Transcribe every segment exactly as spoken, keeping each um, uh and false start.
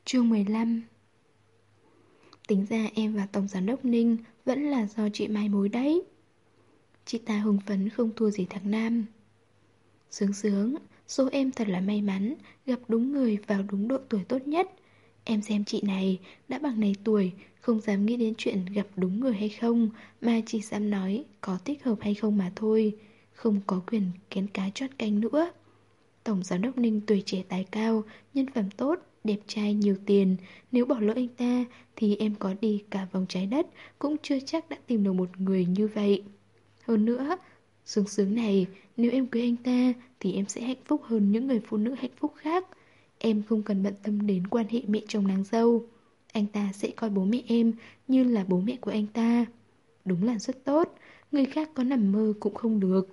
Chương mười lăm. Tính ra em và Tổng Giám đốc Ninh vẫn là do chị mai mối đấy. Chị ta hưng phấn không thua gì thằng Nam. Sướng sướng, số em thật là may mắn, gặp đúng người vào đúng độ tuổi tốt nhất. Em xem chị này, đã bằng này tuổi, không dám nghĩ đến chuyện gặp đúng người hay không, mà chỉ dám nói có thích hợp hay không mà thôi, không có quyền kén cá chót canh nữa. Tổng Giám đốc Ninh tuổi trẻ tài cao, nhân phẩm tốt, đẹp trai nhiều tiền. Nếu bỏ lỡ anh ta thì em có đi cả vòng trái đất cũng chưa chắc đã tìm được một người như vậy. Hơn nữa, sướng sướng này, nếu em cưới anh ta thì em sẽ hạnh phúc hơn những người phụ nữ hạnh phúc khác. Em không cần bận tâm đến quan hệ mẹ chồng nàng dâu. Anh ta sẽ coi bố mẹ em như là bố mẹ của anh ta. Đúng là rất tốt, người khác có nằm mơ cũng không được.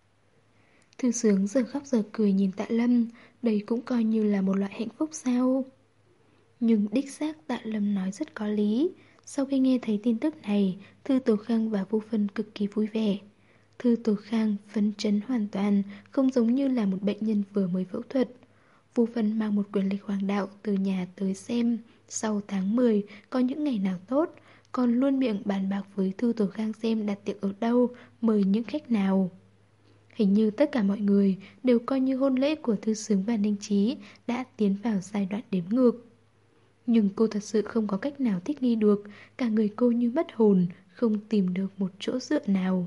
Thư Sướng giờ khóc giờ cười nhìn Tạ Lâm, đây cũng coi như là một loại hạnh phúc sao? Nhưng đích xác Tạ Lâm nói rất có lý. Sau khi nghe thấy tin tức này, Thư Tố Khang và Vu Phân cực kỳ vui vẻ. Thư Tố Khang phấn chấn hoàn toàn, không giống như là một bệnh nhân vừa mới phẫu thuật. Vu Phân mang một quyền lịch hoàng đạo từ nhà tới xem, sau tháng mười có những ngày nào tốt, còn luôn miệng bàn bạc với Thư Tố Khang xem đặt tiệc ở đâu, mời những khách nào. Hình như tất cả mọi người đều coi như hôn lễ của Thư Sướng và Ninh Trí đã tiến vào giai đoạn đếm ngược. Nhưng cô thật sự không có cách nào thích nghi được, cả người cô như mất hồn, không tìm được một chỗ dựa nào.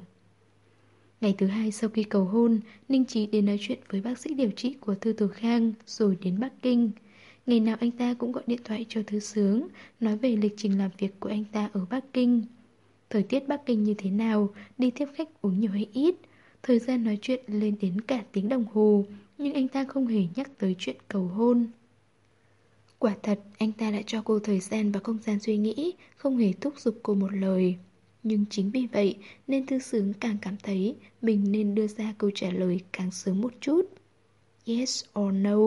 Ngày thứ hai sau khi cầu hôn, Ninh Trí đến nói chuyện với bác sĩ điều trị của Thư Tố Khang rồi đến Bắc Kinh. Ngày nào anh ta cũng gọi điện thoại cho Thư Sướng, nói về lịch trình làm việc của anh ta ở Bắc Kinh. Thời tiết Bắc Kinh như thế nào, đi tiếp khách uống nhiều hay ít. Thời gian nói chuyện lên đến cả tiếng đồng hồ, nhưng anh ta không hề nhắc tới chuyện cầu hôn. Quả thật, anh ta đã cho cô thời gian và không gian suy nghĩ, không hề thúc giục cô một lời. Nhưng chính vì vậy nên Thư Sướng càng cảm thấy mình nên đưa ra câu trả lời càng sớm một chút. Yes or no?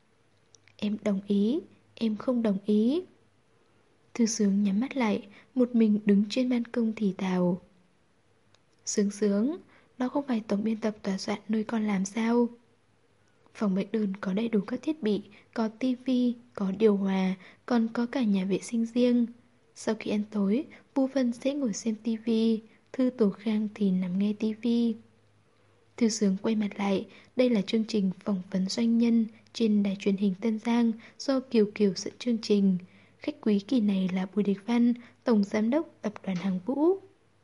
Em đồng ý, em không đồng ý. Thư Sướng nhắm mắt lại, một mình đứng trên ban công thì thào. Sướng Sướng, đó không phải tổng biên tập tòa soạn nơi con làm sao? Phòng bệnh đơn có đầy đủ các thiết bị, có tivi, có điều hòa, còn có cả nhà vệ sinh riêng. Sau khi ăn tối, Vu Vân sẽ ngồi xem tivi, Thư Tố Khang thì nằm nghe tivi. Thư Sướng quay mặt lại, đây là chương trình phỏng vấn doanh nhân trên đài truyền hình Tân Giang do Kiều Kiều dẫn chương trình. Khách quý kỳ này là Bùi Địch Văn, Tổng Giám đốc Tập đoàn Hàng Vũ.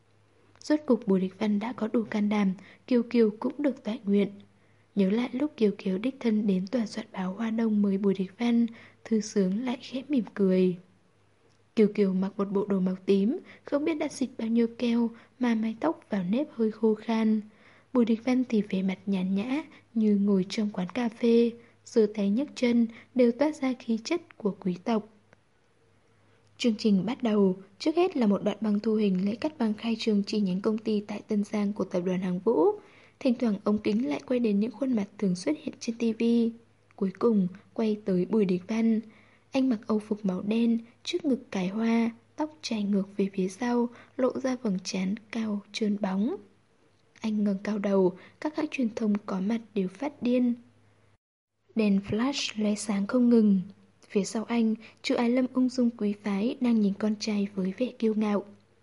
Rốt cục Bùi Địch Văn đã có đủ can đảm, Kiều Kiều cũng được toại nguyện. Nhớ lại lúc Kiều Kiều đích thân đến tòa soạn báo Hoa Đông mời Bùi Địch Văn, Thư Sướng lại khẽ mỉm cười. Kiều Kiều mặc một bộ đồ màu tím, không biết đã xịt bao nhiêu keo mà mái tóc vào nếp hơi khô khan. Bùi Địch Văn thì vẻ mặt nhàn nhã như ngồi trong quán cà phê, giơ tay nhấc chân đều toát ra khí chất của quý tộc. Chương trình bắt đầu, trước hết là một đoạn băng thu hình lễ cắt băng khai trương chi nhánh công ty tại Tân Giang của Tập đoàn Hàng Vũ. Thỉnh thoảng ống kính lại quay đến những khuôn mặt thường xuất hiện trên tivi. Cuối cùng, quay tới Bùi Địch Văn. Anh mặc âu phục màu đen, trước ngực cài hoa, tóc chải ngược về phía sau, lộ ra vầng trán cao, trơn bóng. Anh ngẩng cao đầu, các hãng truyền thông có mặt đều phát điên. Đèn flash lóe sáng không ngừng. Phía sau anh, Trừ Ái Lâm ung dung quý phái đang nhìn con trai với vẻ kiêu ngạo.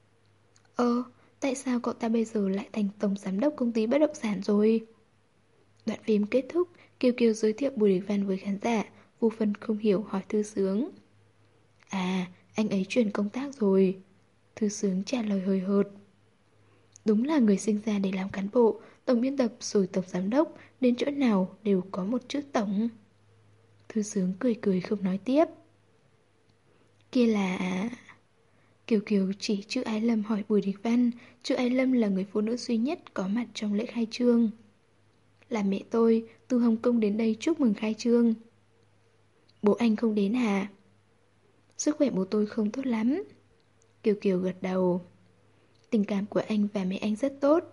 Ơ, tại sao cậu ta bây giờ lại thành tổng giám đốc công ty bất động sản rồi? Đoạn phim kết thúc, Kiều Kiều giới thiệu Bùi Địch Văn với khán giả. Vu Phân không hiểu hỏi Thư Sướng. À, anh ấy chuyển công tác rồi. Thư Sướng trả lời hời hợt. Đúng là người sinh ra để làm cán bộ, tổng biên tập rồi tổng giám đốc, đến chỗ nào đều có một chữ tổng. Thư Sướng cười cười không nói tiếp. Kia là... Kiều Kiều chỉ chữ Ái Lâm hỏi Bùi Địch Văn. Chữ Ái Lâm là người phụ nữ duy nhất có mặt trong lễ khai trương. Là mẹ tôi, từ Hồng Kông đến đây chúc mừng khai trương. Bố anh không đến hả? Sức khỏe bố tôi không tốt lắm. Kiều Kiều gật đầu. Tình cảm của anh và mẹ anh rất tốt.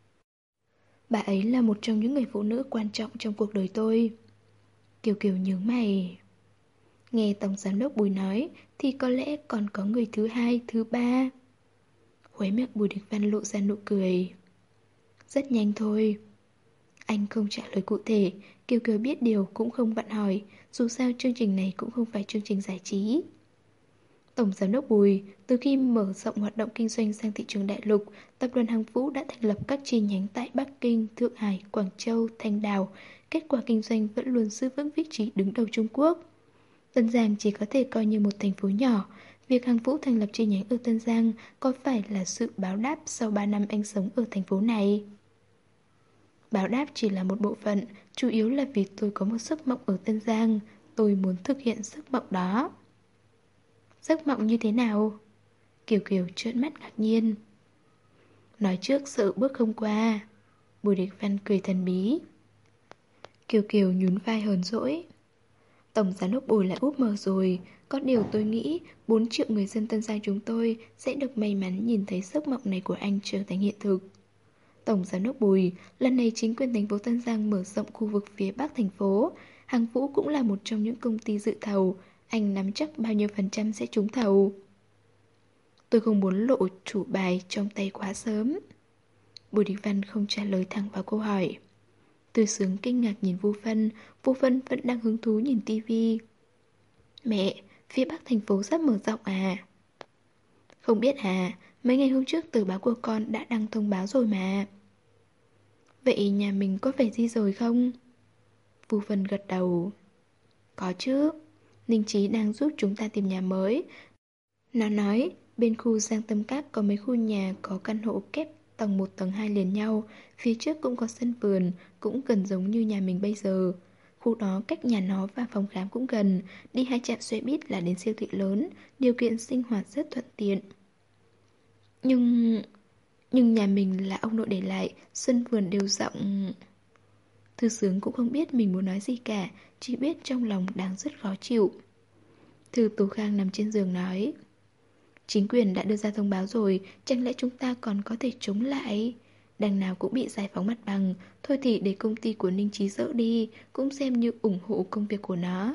Bà ấy là một trong những người phụ nữ quan trọng trong cuộc đời tôi. Kiều Kiều nhướng mày. Nghe tổng giám đốc Bùi nói thì có lẽ còn có người thứ hai, thứ ba. Khóe miệng Bùi Địch Văn lộ ra nụ cười. Rất nhanh thôi. Anh không trả lời cụ thể, Kiều Kiều biết điều cũng không vặn hỏi, dù sao chương trình này cũng không phải chương trình giải trí. Tổng giám đốc Bùi, từ khi mở rộng hoạt động kinh doanh sang thị trường đại lục, tập đoàn Hằng Vũ đã thành lập các chi nhánh tại Bắc Kinh, Thượng Hải, Quảng Châu, Thanh Đào. Kết quả kinh doanh vẫn luôn giữ vững vị trí đứng đầu Trung Quốc. Tân Giang chỉ có thể coi như một thành phố nhỏ. Việc Hằng Vũ thành lập chi nhánh ở Tân Giang có phải là sự báo đáp sau ba năm anh sống ở thành phố này? Báo đáp chỉ là một bộ phận, chủ yếu là vì tôi có một giấc mộng ở Tân Giang. Tôi muốn thực hiện giấc mộng đó. Giấc mộng như thế nào? Kiều Kiều trợn mắt ngạc nhiên. Nói trước sợ bước không qua. Bùi Địch Văn cười thần bí. Kiều Kiều nhún vai hờn dỗi. Tổng giám đốc Bùi lại úp mở rồi. Có điều tôi nghĩ bốn triệu người dân Tân Giang chúng tôi sẽ được may mắn nhìn thấy giấc mộng này của anh trở thành hiện thực. Tổng giám đốc Bùi, lần này chính quyền thành phố Tân Giang mở rộng khu vực phía bắc thành phố. Hằng Vũ cũng là một trong những công ty dự thầu. Anh nắm chắc bao nhiêu phần trăm sẽ trúng thầu? Tôi không muốn lộ chủ bài trong tay quá sớm. Bùi Địch Văn không trả lời thẳng vào câu hỏi. Tư Sướng kinh ngạc nhìn Vu Phân. Vu Phân vẫn đang hứng thú nhìn tivi. Mẹ, phía bắc thành phố sắp mở rộng à? Không biết à, mấy ngày hôm trước tờ báo của con đã đăng thông báo rồi mà. Vậy nhà mình có phải di rời không? Vu Phân gật đầu. Có chứ, Ninh Chí đang giúp chúng ta tìm nhà mới. Nó nói bên khu Giang Tâm Các có mấy khu nhà có căn hộ kép tầng một tầng hai liền nhau. Phía trước cũng có sân vườn, cũng gần giống như nhà mình bây giờ. Khu đó cách nhà nó và phòng khám cũng gần. Đi hai trạm xe buýt là đến siêu thị lớn. Điều kiện sinh hoạt rất thuận tiện. Nhưng... Nhưng nhà mình là ông nội để lại, sân vườn đều rộng. Thư Sướng cũng không biết mình muốn nói gì cả, chỉ biết trong lòng đang rất khó chịu. Thư Tú Khang nằm trên giường nói, chính quyền đã đưa ra thông báo rồi, chẳng lẽ chúng ta còn có thể chống lại? Đằng nào cũng bị giải phóng mặt bằng, thôi thì để công ty của Ninh Chí dỡ đi, cũng xem như ủng hộ công việc của nó.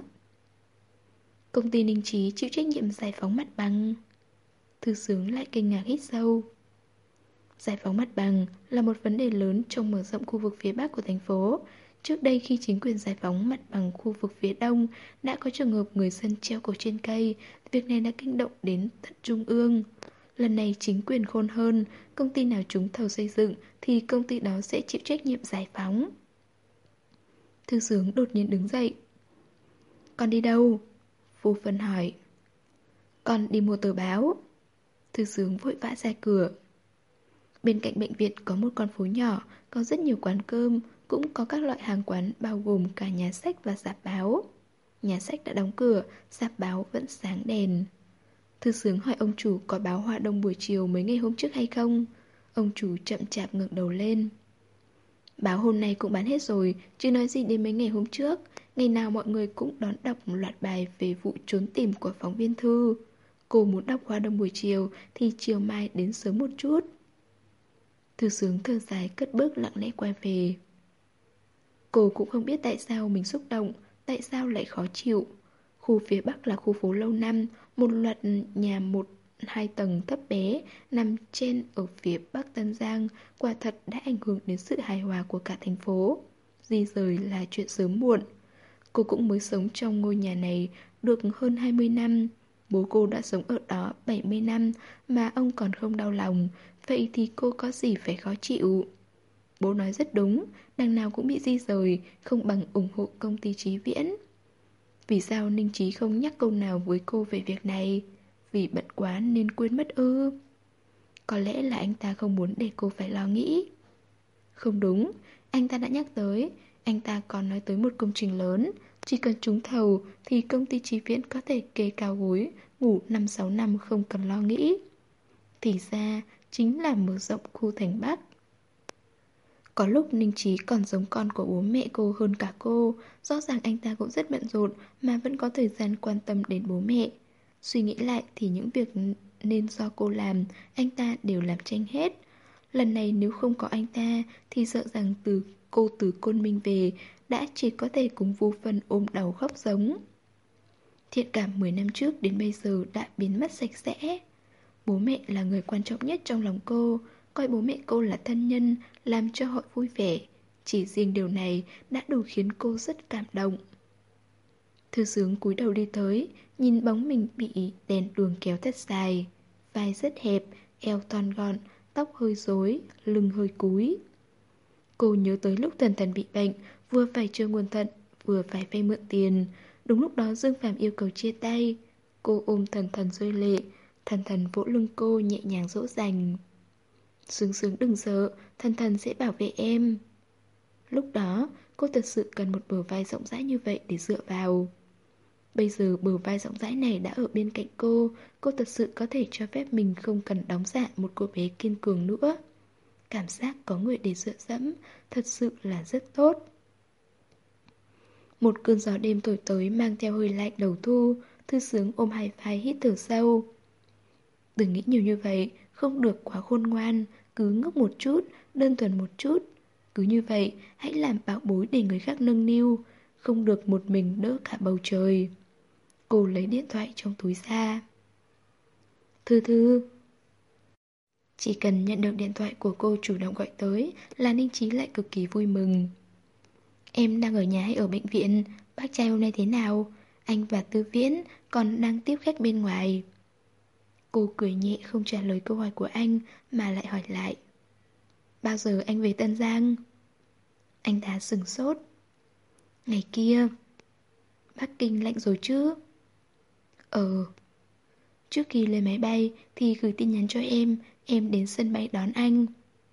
Công ty Ninh Chí chịu trách nhiệm giải phóng mặt bằng. Thư Sướng lại kinh ngạc hít sâu. Giải phóng mặt bằng là một vấn đề lớn trong mở rộng khu vực phía Bắc của thành phố. Trước đây khi chính quyền giải phóng mặt bằng khu vực phía Đông, đã có trường hợp người dân treo cổ trên cây. Việc này đã kinh động đến tận Trung ương. Lần này chính quyền khôn hơn, công ty nào trúng thầu xây dựng thì công ty đó sẽ chịu trách nhiệm giải phóng. Thư Sướng đột nhiên đứng dậy. Con đi đâu? Vô Phân hỏi. Con đi mua tờ báo. Thư Sướng vội vã ra cửa. Bên cạnh bệnh viện có một con phố nhỏ, có rất nhiều quán cơm, cũng có các loại hàng quán bao gồm cả nhà sách và rạp báo. Nhà sách đã đóng cửa, rạp báo vẫn sáng đèn. Thư Sướng hỏi ông chủ có báo Hoa Đông buổi chiều mấy ngày hôm trước hay không. Ông chủ chậm chạp ngẩng đầu lên. Báo hôm nay cũng bán hết rồi, chứ nói gì đến mấy ngày hôm trước. Ngày nào mọi người cũng đón đọc một loạt bài về vụ trốn tìm của phóng viên Thư. Cô muốn đọc Hoa Đông buổi chiều thì chiều mai đến sớm một chút. Thư Sướng thở dài cất bước lặng lẽ quay về. Cô cũng không biết tại sao mình xúc động, tại sao lại khó chịu. Khu phía Bắc là khu phố lâu năm, một loạt nhà một, hai tầng thấp bé nằm trên ở phía Bắc Tân Giang, quả thật đã ảnh hưởng đến sự hài hòa của cả thành phố. Di rời là chuyện sớm muộn. Cô cũng mới sống trong ngôi nhà này được hơn hai mươi năm. Bố cô đã sống ở đó bảy mươi năm mà ông còn không đau lòng. Vậy thì cô có gì phải khó chịu? Bố nói rất đúng, đằng nào cũng bị di rời, không bằng ủng hộ công ty Chí Viễn. Vì sao Ninh Chí không nhắc câu nào với cô về việc này? Vì bận quá nên quên mất ư? Có lẽ là anh ta không muốn để cô phải lo nghĩ. Không đúng, anh ta đã nhắc tới. Anh ta còn nói tới một công trình lớn. Chỉ cần trúng thầu thì công ty Chí Viễn có thể kê cao gối, ngủ năm sáu năm không cần lo nghĩ. Thì ra chính là mở rộng khu thành Bắc. Có lúc Ninh Chí còn giống con của bố mẹ cô hơn cả cô. Rõ ràng anh ta cũng rất bận rộn mà vẫn có thời gian quan tâm đến bố mẹ. Suy nghĩ lại thì những việc nên do cô làm, anh ta đều làm tranh hết. Lần này nếu không có anh ta thì sợ rằng từ cô từ Côn Minh về đã chỉ có thể cùng Vu Phân ôm đầu khóc giống. Thiện cảm mười năm trước đến bây giờ đã biến mất sạch sẽ. Bố mẹ là người quan trọng nhất trong lòng cô, coi bố mẹ cô là thân nhân, làm cho họ vui vẻ. Chỉ riêng điều này đã đủ khiến cô rất cảm động. Thư Sướng cúi đầu đi tới, nhìn bóng mình bị đèn đường kéo thật dài. Vai rất hẹp, eo thon gọn, tóc hơi rối, lưng hơi cúi. Cô nhớ tới lúc Thần Thần bị bệnh, vừa phải chơi nguồn thận, vừa phải vay mượn tiền. Đúng lúc đó Dương Phạm yêu cầu chia tay. Cô ôm Thần Thần rơi lệ, Thần Thần vỗ lưng cô nhẹ nhàng dỗ dành. Sướng Sướng đừng sợ, Thần Thần sẽ bảo vệ em. Lúc đó, cô thật sự cần một bờ vai rộng rãi như vậy để dựa vào. Bây giờ bờ vai rộng rãi này đã ở bên cạnh cô, cô thật sự có thể cho phép mình không cần đóng giả một cô bé kiên cường nữa. Cảm giác có người để dựa dẫm thật sự là rất tốt. Một cơn gió đêm thổi tới mang theo hơi lạnh đầu thu, Thư Sướng ôm hai vai hít thở sâu. Đừng nghĩ nhiều như vậy, không được quá khôn ngoan, cứ ngốc một chút, đơn thuần một chút. Cứ như vậy, hãy làm bảo bối để người khác nâng niu, không được một mình đỡ cả bầu trời. Cô lấy điện thoại trong túi ra. Thư Thư. Chỉ cần nhận được điện thoại của cô chủ động gọi tới là Ninh Chí lại cực kỳ vui mừng. Em đang ở nhà hay ở bệnh viện? Bác trai hôm nay thế nào? Anh và Tư Viễn còn đang tiếp khách bên ngoài. Cô cười nhẹ không trả lời câu hỏi của anh mà lại hỏi lại. Bao giờ anh về Tân Giang? Anh ta sửng sốt. Ngày kia. Bắc Kinh lạnh rồi chứ? Ờ. Trước khi lên máy bay thì gửi tin nhắn cho em, em đến sân bay đón anh.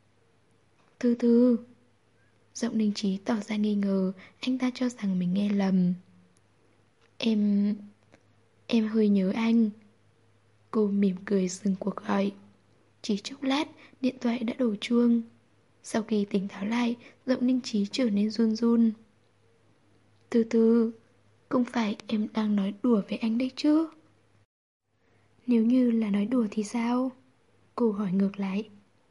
Thư Thư. Giọng Ninh Chí tỏ ra nghi ngờ, anh ta cho rằng mình nghe lầm. Em... em hơi nhớ anh. Cô mỉm cười dừng cuộc gọi. Chỉ chốc lát, điện thoại đã đổ chuông. Sau khi tỉnh táo lại, giọng Ninh Chí trở nên run run. Thư Thư, không phải em đang nói đùa với anh đấy chứ? Nếu như là nói đùa thì sao? Cô hỏi ngược lại.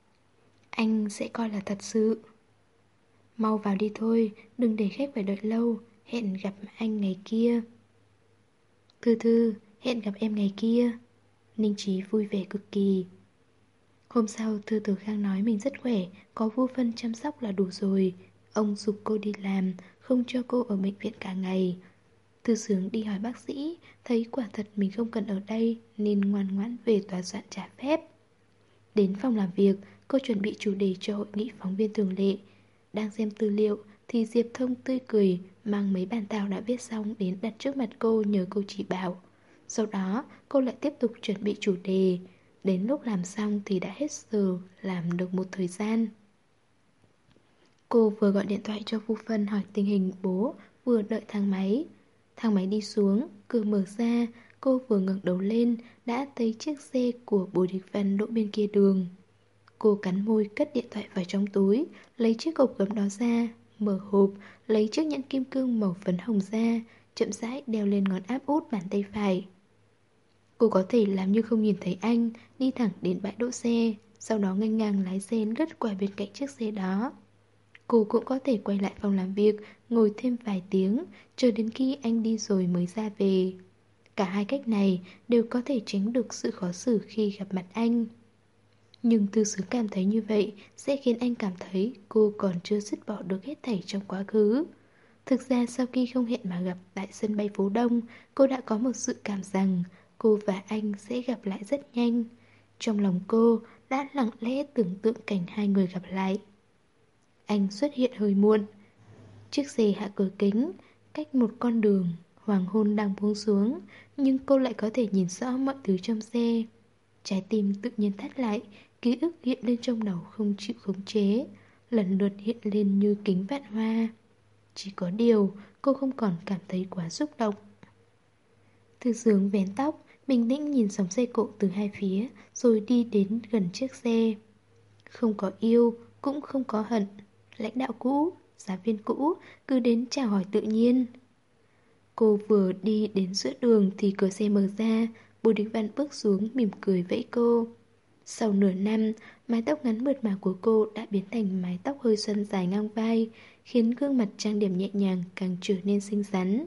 Anh sẽ coi là thật sự. Mau vào đi thôi, đừng để khách phải đợi lâu. Hẹn gặp anh ngày kia. Thư Thư, hẹn gặp em ngày kia. Ninh Chí vui vẻ cực kỳ. Hôm sau Thư Tử Khang nói mình rất khỏe, có Vu Phân chăm sóc là đủ rồi. Ông giục cô đi làm, không cho cô ở bệnh viện cả ngày. Thư Sướng đi hỏi bác sĩ, thấy quả thật mình không cần ở đây nên ngoan ngoãn về tòa soạn trả phép. Đến phòng làm việc, cô chuẩn bị chủ đề cho hội nghị phóng viên thường lệ. Đang xem tư liệu thì Diệp Thông tươi cười mang mấy bản thảo đã viết xong đến đặt trước mặt cô nhờ cô chỉ bảo. Sau đó cô lại tiếp tục chuẩn bị chủ đề. Đến lúc làm xong thì đã hết giờ, làm được một thời gian. Cô vừa gọi điện thoại cho Vu Phân hỏi tình hình bố, vừa đợi thang máy. Thang máy đi xuống, cửa mở ra, cô vừa ngẩng đầu lên đã thấy chiếc xe của Bùi Địch Văn đỗ bên kia đường. Cô cắn môi cất điện thoại vào trong túi, lấy chiếc hộp gấm đó ra, mở hộp, lấy chiếc nhẫn kim cương màu phấn hồng ra, chậm rãi đeo lên ngón áp út bàn tay phải. Cô có thể làm như không nhìn thấy anh, đi thẳng đến bãi đỗ xe, sau đó nghênh ngang lái xe lướt qua bên cạnh chiếc xe đó. Cô cũng có thể quay lại phòng làm việc, ngồi thêm vài tiếng, chờ đến khi anh đi rồi mới ra về. Cả hai cách này đều có thể tránh được sự khó xử khi gặp mặt anh. Nhưng Thư Sướng cảm thấy như vậy sẽ khiến anh cảm thấy cô còn chưa dứt bỏ được hết thảy trong quá khứ. Thực ra sau khi không hẹn mà gặp tại sân bay phố Đông, cô đã có một dự cảm rằng cô và anh sẽ gặp lại rất nhanh. Trong lòng cô đã lặng lẽ tưởng tượng cảnh hai người gặp lại. Anh xuất hiện hơi muộn. Chiếc xe hạ cửa kính, cách một con đường, hoàng hôn đang buông xuống, nhưng cô lại có thể nhìn rõ mọi thứ trong xe. Trái tim tự nhiên thắt lại, ký ức hiện lên trong đầu không chịu khống chế, lần lượt hiện lên như kính vạn hoa. Chỉ có điều, cô không còn cảm thấy quá xúc động. Thư Sướng vén tóc, bình tĩnh nhìn dòng xe cộ từ hai phía, rồi đi đến gần chiếc xe. Không có yêu, cũng không có hận. Lãnh đạo cũ, giáo viên cũ, cứ đến chào hỏi tự nhiên. Cô vừa đi đến giữa đường thì cửa xe mở ra, Bùi Địch Văn bước xuống mỉm cười vẫy cô. Sau nửa năm, mái tóc ngắn mượt mà của cô đã biến thành mái tóc hơi xoăn dài ngang vai, khiến gương mặt trang điểm nhẹ nhàng càng trở nên xinh xắn.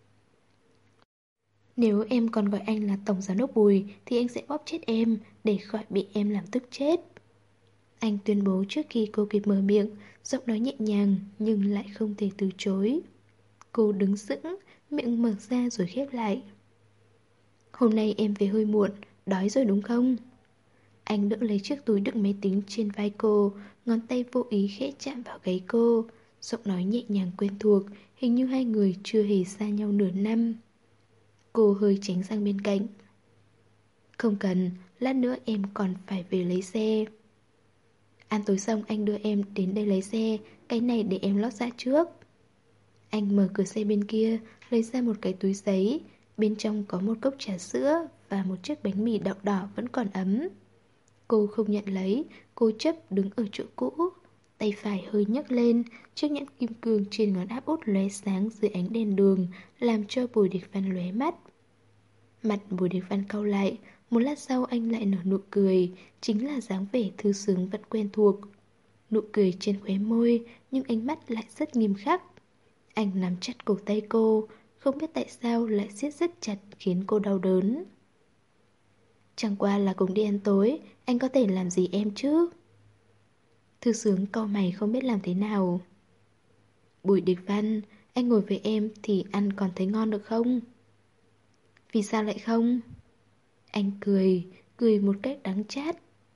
Nếu em còn gọi anh là Tổng Giám đốc Bùi thì anh sẽ bóp chết em để khỏi bị em làm tức chết. Anh tuyên bố trước khi cô kịp mở miệng, giọng nói nhẹ nhàng nhưng lại không thể từ chối. Cô đứng sững, miệng mở ra rồi khép lại. Hôm nay em về hơi muộn, đói rồi đúng không? Anh đỡ lấy chiếc túi đựng máy tính trên vai cô, ngón tay vô ý khẽ chạm vào gáy cô. Giọng nói nhẹ nhàng quen thuộc, hình như hai người chưa hề xa nhau nửa năm. Cô hơi tránh sang bên cạnh. Không cần, lát nữa em còn phải về lấy xe. Ăn tối xong anh đưa em đến đây lấy xe, cái này để em lót dạ trước. Anh mở cửa xe bên kia, lấy ra một cái túi giấy. Bên trong có một cốc trà sữa và một chiếc bánh mì đậu đỏ vẫn còn ấm. Cô không nhận lấy, cố chấp đứng ở chỗ cũ. Tay phải hơi nhấc lên, chiếc nhẫn kim cương trên ngón áp út lóe sáng dưới ánh đèn đường, làm cho Bùi Địch Văn lóe mắt. Mặt Bùi Địch Văn cau lại, một lát sau anh lại nở nụ cười, chính là dáng vẻ thư sướng vẫn quen thuộc. Nụ cười trên khóe môi, nhưng ánh mắt lại rất nghiêm khắc. Anh nắm chặt cổ tay cô, không biết tại sao lại siết rất chặt khiến cô đau đớn. Chẳng qua là cùng đi ăn tối, anh có thể làm gì em chứ? Thư sướng cau mày không biết làm thế nào. Bùi Địch Văn, anh ngồi với em thì ăn còn thấy ngon được không? Vì sao lại không? Anh cười, cười một cách đắng chát.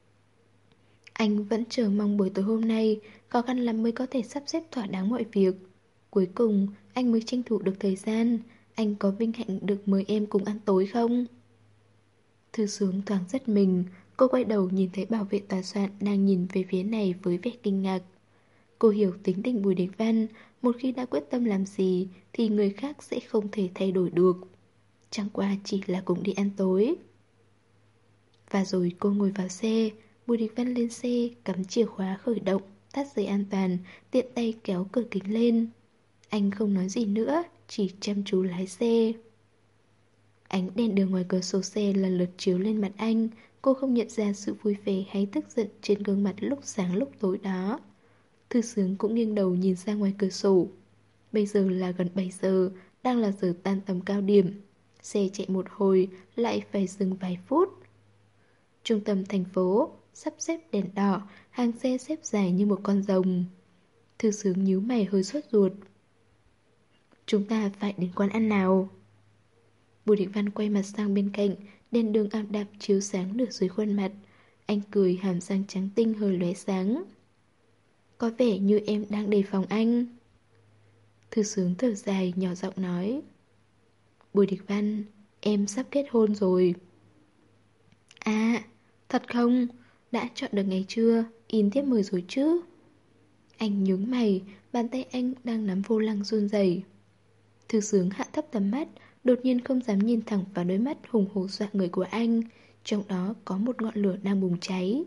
Anh vẫn chờ mong buổi tối hôm nay, khó khăn lắm mới có thể sắp xếp thỏa đáng mọi việc. Cuối cùng, anh mới tranh thủ được thời gian. Anh có vinh hạnh được mời em cùng ăn tối không? Thư sướng thoáng giật mình. Cô quay đầu nhìn thấy bảo vệ tòa soạn đang nhìn về phía này với vẻ kinh ngạc. Cô hiểu tính tình Bùi Địch Văn, một khi đã quyết tâm làm gì thì người khác sẽ không thể thay đổi được. Chẳng qua chỉ là cùng đi ăn tối. Và rồi cô ngồi vào xe. Bùi Địch Văn lên xe, cắm chìa khóa khởi động, thắt dây an toàn, tiện tay kéo cửa kính lên. Anh không nói gì nữa, chỉ chăm chú lái xe. Ánh đèn đường ngoài cửa sổ xe lần lượt chiếu lên mặt anh. Cô không nhận ra sự vui vẻ hay tức giận trên gương mặt lúc sáng lúc tối đó. Thư sướng cũng nghiêng đầu nhìn ra ngoài cửa sổ. Bây giờ là gần bảy giờ, đang là giờ tan tầm cao điểm. Xe chạy một hồi, lại phải dừng vài phút. Trung tâm thành phố, sắp xếp đèn đỏ, hàng xe xếp dài như một con rồng. Thư sướng nhíu mày hơi sốt ruột. Chúng ta phải đến quán ăn nào? Bùi Địch Văn quay mặt sang bên cạnh, đèn đường ảm đạm chiếu sáng nửa dưới khuôn mặt. Anh cười, hàm răng trắng tinh hơi lóe sáng. Có vẻ như em đang đề phòng anh. Thư sướng thở dài nhỏ giọng nói. Bùi Địch Văn, em sắp kết hôn rồi. À, thật không? Đã chọn được ngày chưa? In thiếp mời rồi chứ? Anh nhướng mày, bàn tay anh đang nắm vô lăng run rẩy. Thư sướng hạ thấp tầm mắt, đột nhiên không dám nhìn thẳng vào đôi mắt hùng hổ dọa người của anh. Trong đó có một ngọn lửa đang bùng cháy.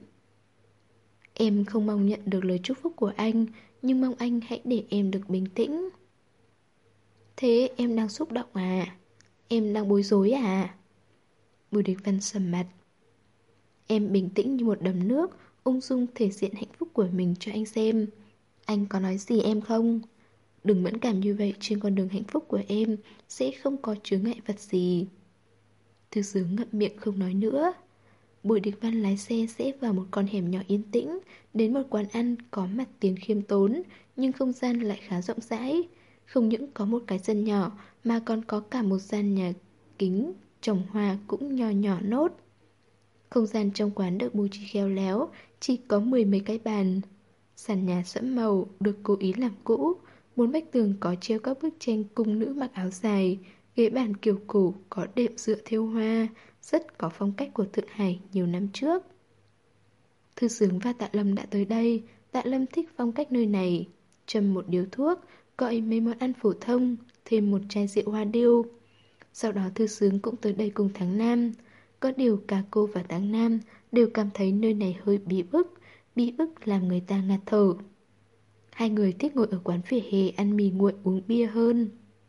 Em không mong nhận được lời chúc phúc của anh, nhưng mong anh hãy để em được bình tĩnh. Thế em đang xúc động à? Em đang bối rối à? Bùi Địch Văn sầm mặt. Em bình tĩnh như một đầm nước, ung dung thể hiện hạnh phúc của mình cho anh xem. Anh có nói gì em không? Đừng mẫn cảm như vậy, trên con đường hạnh phúc của em sẽ không có chướng ngại vật gì. Thư sướng ngậm miệng không nói nữa. Bùi Địch Văn lái xe rẽ vào một con hẻm nhỏ yên tĩnh, đến một quán ăn có mặt tiền khiêm tốn, nhưng không gian lại khá rộng rãi. Không những có một cái sân nhỏ mà còn có cả một gian nhà kính, trồng hoa cũng nho nhỏ nốt. Không gian trong quán được bố trí khéo léo, chỉ có mười mấy cái bàn. Sàn nhà sẫm màu được cố ý làm cũ, bốn vách tường có treo các bức tranh cung nữ mặc áo dài, ghế bàn kiểu cổ có đệm dựa thêu hoa, rất có phong cách của Thượng Hải nhiều năm trước. Thư sướng và Tạ Lâm đã tới đây. Tạ Lâm thích phong cách nơi này. Châm một điếu thuốc, gọi mấy món ăn phổ thông, thêm một chai rượu hoa điêu. Sau đó Thư sướng cũng tới đây cùng Tháng Nam. Có điều cả cô và Tháng Nam đều cảm thấy nơi này hơi bí bức, bí bức làm người ta ngạt thở. Hai người thích ngồi ở quán vỉa hè ăn mì nguội uống bia hơn.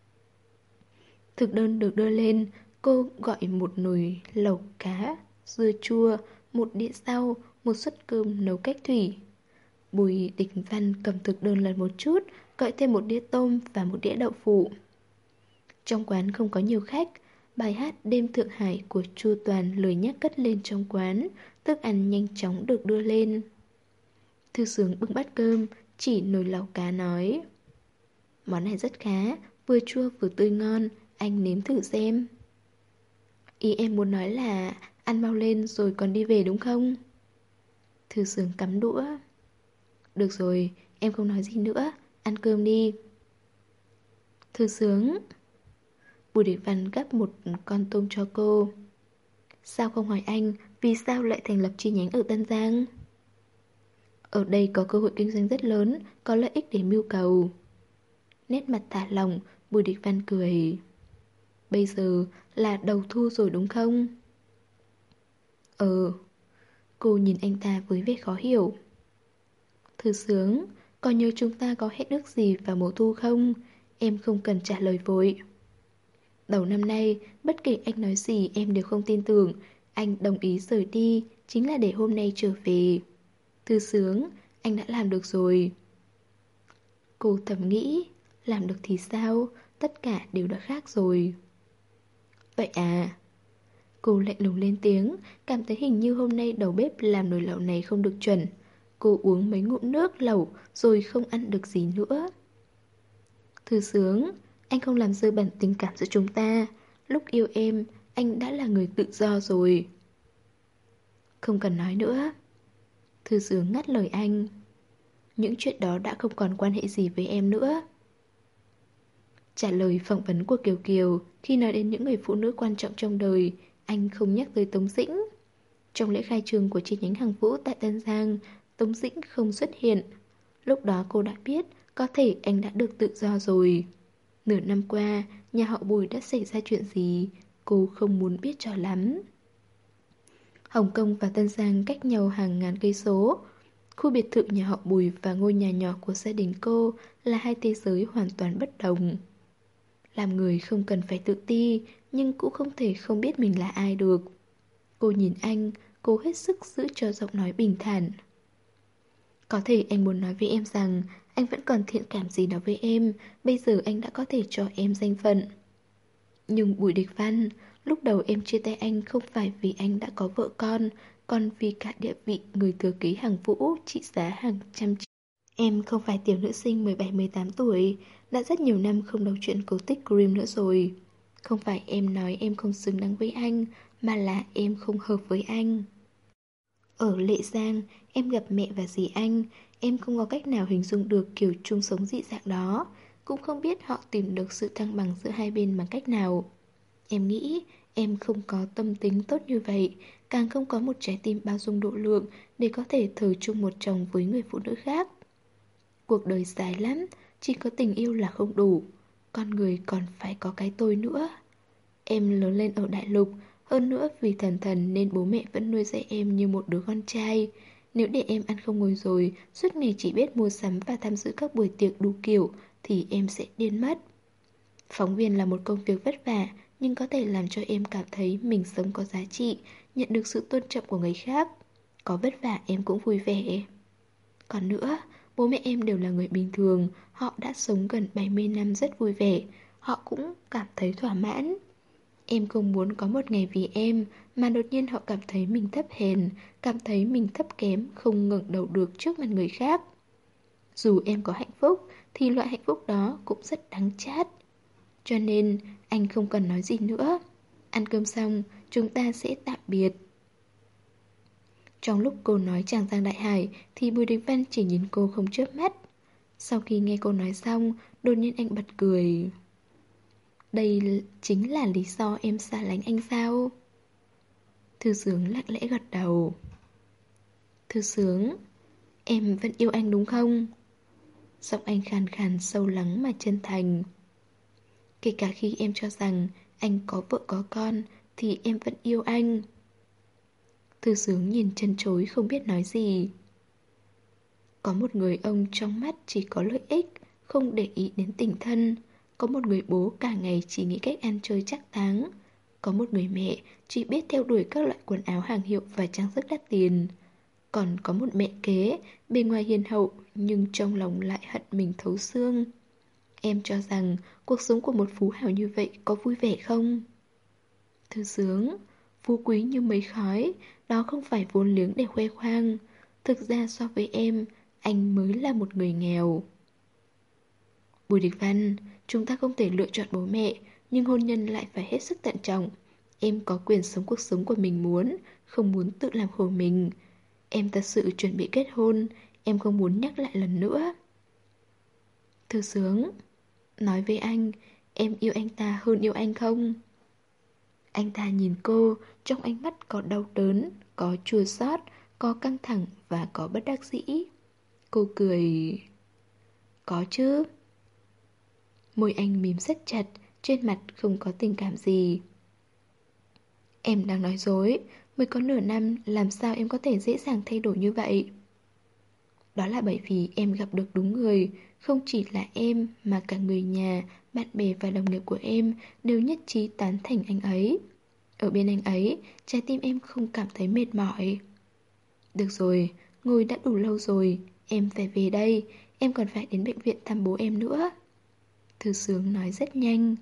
Thực đơn được đưa lên, cô gọi một nồi lẩu cá, dưa chua, một đĩa rau, một suất cơm nấu cách thủy. Bùi Địch Văn cầm thực đơn lần một chút, gọi thêm một đĩa tôm và một đĩa đậu phụ. Trong quán không có nhiều khách, bài hát Đêm Thượng Hải của Chu Toàn lời nhắc cất lên trong quán, thức ăn nhanh chóng được đưa lên. Thư Sướng bưng bát cơm, chỉ nồi lẩu cá nói: món này rất khá, vừa chua vừa tươi ngon, anh nếm thử xem. Ý em muốn nói là ăn mau lên rồi còn đi về đúng không? Thư Sướng cắm đũa. Được rồi, em không nói gì nữa, ăn cơm đi. Thư Sướng. Bùi Địch Văn gắp một con tôm cho cô. Sao không hỏi anh vì sao lại thành lập chi nhánh ở Tân Giang? Ở đây có cơ hội kinh doanh rất lớn, có lợi ích để mưu cầu. Nét mặt thả lỏng, Bùi Địch Văn cười. Bây giờ là đầu thu rồi đúng không? Ờ. Cô nhìn anh ta với vẻ khó hiểu. Thư Sướng, có nhớ chúng ta có hẹn ước gì vào mùa thu không? Em không cần trả lời vội. Đầu năm nay, bất kể anh nói gì em đều không tin tưởng. Anh đồng ý rời đi, chính là để hôm nay trở về. Thư Sướng, anh đã làm được rồi. Cô thầm nghĩ, làm được thì sao? Tất cả đều đã khác rồi. Vậy à? Cô lạnh lùng lên tiếng, cảm thấy hình như hôm nay đầu bếp làm nồi lẩu này không được chuẩn. Cô uống mấy ngụm nước lẩu rồi không ăn được gì nữa. Thư Sướng, anh không làm dơ bẩn tình cảm giữa chúng ta. Lúc yêu em, anh đã là người tự do rồi. Không cần nói nữa. Thư Sướng ngắt lời anh. Những chuyện đó đã không còn quan hệ gì với em nữa. Trả lời phỏng vấn của Kiều Kiều, khi nói đến những người phụ nữ quan trọng trong đời, anh không nhắc tới Tống Dĩnh. Trong lễ khai trương của chi nhánh Hàng Vũ tại Tân Giang, Tống Dĩnh không xuất hiện. Lúc đó cô đã biết có thể anh đã được tự do rồi. Nửa năm qua, nhà họ Bùi đã xảy ra chuyện gì, cô không muốn biết cho lắm. Hồng Kông và Tân Giang cách nhau hàng ngàn cây số. Khu biệt thự nhà họ Bùi và ngôi nhà nhỏ của gia đình cô là hai thế giới hoàn toàn bất đồng. Làm người không cần phải tự ti, nhưng cũng không thể không biết mình là ai được. Cô nhìn anh, cố hết sức giữ cho giọng nói bình thản. Có thể anh muốn nói với em rằng anh vẫn còn thiện cảm gì đó với em, bây giờ anh đã có thể cho em danh phận. Nhưng Bùi Địch Văn, lúc đầu em chia tay anh không phải vì anh đã có vợ con, còn vì cả địa vị người thừa kế Hàng Vũ trị giá hàng trăm triệu. Em không phải tiểu nữ sinh mười bảy mười tám tuổi, đã rất nhiều năm không đọc truyện cổ tích Grimm nữa rồi. Không phải em nói em không xứng đáng với anh, mà là em không hợp với anh. Ở Lệ Giang, em gặp mẹ và dì anh, em không có cách nào hình dung được kiểu chung sống dị dạng đó, cũng không biết họ tìm được sự thăng bằng giữa hai bên bằng cách nào. Em nghĩ em không có tâm tính tốt như vậy, càng không có một trái tim bao dung độ lượng để có thể thờ chung một chồng với người phụ nữ khác. Cuộc đời dài lắm, chỉ có tình yêu là không đủ, con người còn phải có cái tôi nữa. Em lớn lên ở đại lục, hơn nữa vì thần thần nên bố mẹ vẫn nuôi dạy em như một đứa con trai. Nếu để em ăn không ngồi rồi, suốt ngày chỉ biết mua sắm và tham dự các buổi tiệc đủ kiểu, thì em sẽ điên mất. Phóng viên là một công việc vất vả, nhưng có thể làm cho em cảm thấy mình sống có giá trị, nhận được sự tôn trọng của người khác. Có vất vả em cũng vui vẻ. Còn nữa, bố mẹ em đều là người bình thường, họ đã sống gần bảy mươi năm rất vui vẻ, họ cũng cảm thấy thỏa mãn. Em không muốn có một ngày vì em mà đột nhiên họ cảm thấy mình thấp hèn, cảm thấy mình thấp kém, không ngẩng đầu được trước mặt người khác. Dù em có hạnh phúc thì loại hạnh phúc đó cũng rất đắng chát. Cho nên anh không cần nói gì nữa. Ăn cơm xong chúng ta sẽ tạm biệt. Trong lúc cô nói Tràng Giang Đại Hải thì Bùi Đình Văn chỉ nhìn cô không chớp mắt. Sau khi nghe cô nói xong, đột nhiên anh bật cười. Đây chính là lý do em xa lánh anh sao? Thư Sướng lặng lẽ gật đầu. Thư Sướng, em vẫn yêu anh đúng không? Giọng anh khàn khàn sâu lắng mà chân thành. Kể cả khi em cho rằng anh có vợ có con thì em vẫn yêu anh. Thư Sướng nhìn chân chối không biết nói gì. Có một người ông trong mắt chỉ có lợi ích, không để ý đến tình thân. Có một người bố cả ngày chỉ nghĩ cách ăn chơi chắc táng. Có một người mẹ chỉ biết theo đuổi các loại quần áo hàng hiệu và trang sức đắt tiền. Còn có một mẹ kế, bề ngoài hiền hậu nhưng trong lòng lại hận mình thấu xương. Em cho rằng cuộc sống của một phú hào như vậy có vui vẻ không? Thư Sướng, phú quý như mấy khói, đó không phải vốn liếng để khoe khoang. Thực ra so với em, anh mới là một người nghèo. Bùi Địch Văn, chúng ta không thể lựa chọn bố mẹ, nhưng hôn nhân lại phải hết sức thận trọng. Em có quyền sống cuộc sống của mình muốn, không muốn tự làm khổ mình. Em thật sự chuẩn bị kết hôn, em không muốn nhắc lại lần nữa. Thư Sướng, nói với anh, em yêu anh ta hơn yêu anh không? Anh ta nhìn cô, trong ánh mắt có đau đớn, có chua xót, có căng thẳng và có bất đắc dĩ. Cô cười. Có chứ. Môi anh mím rất chặt, trên mặt không có tình cảm gì. Em đang nói dối, mới có nửa năm làm sao em có thể dễ dàng thay đổi như vậy? Đó là bởi vì em gặp được đúng người, không chỉ là em mà cả người nhà, bạn bè và đồng nghiệp của em đều nhất trí tán thành anh ấy. Ở bên anh ấy, trái tim em không cảm thấy mệt mỏi. Được rồi, ngồi đã đủ lâu rồi, em phải về đây, em còn phải đến bệnh viện thăm bố em nữa. Thư Sướng nói rất nhanh.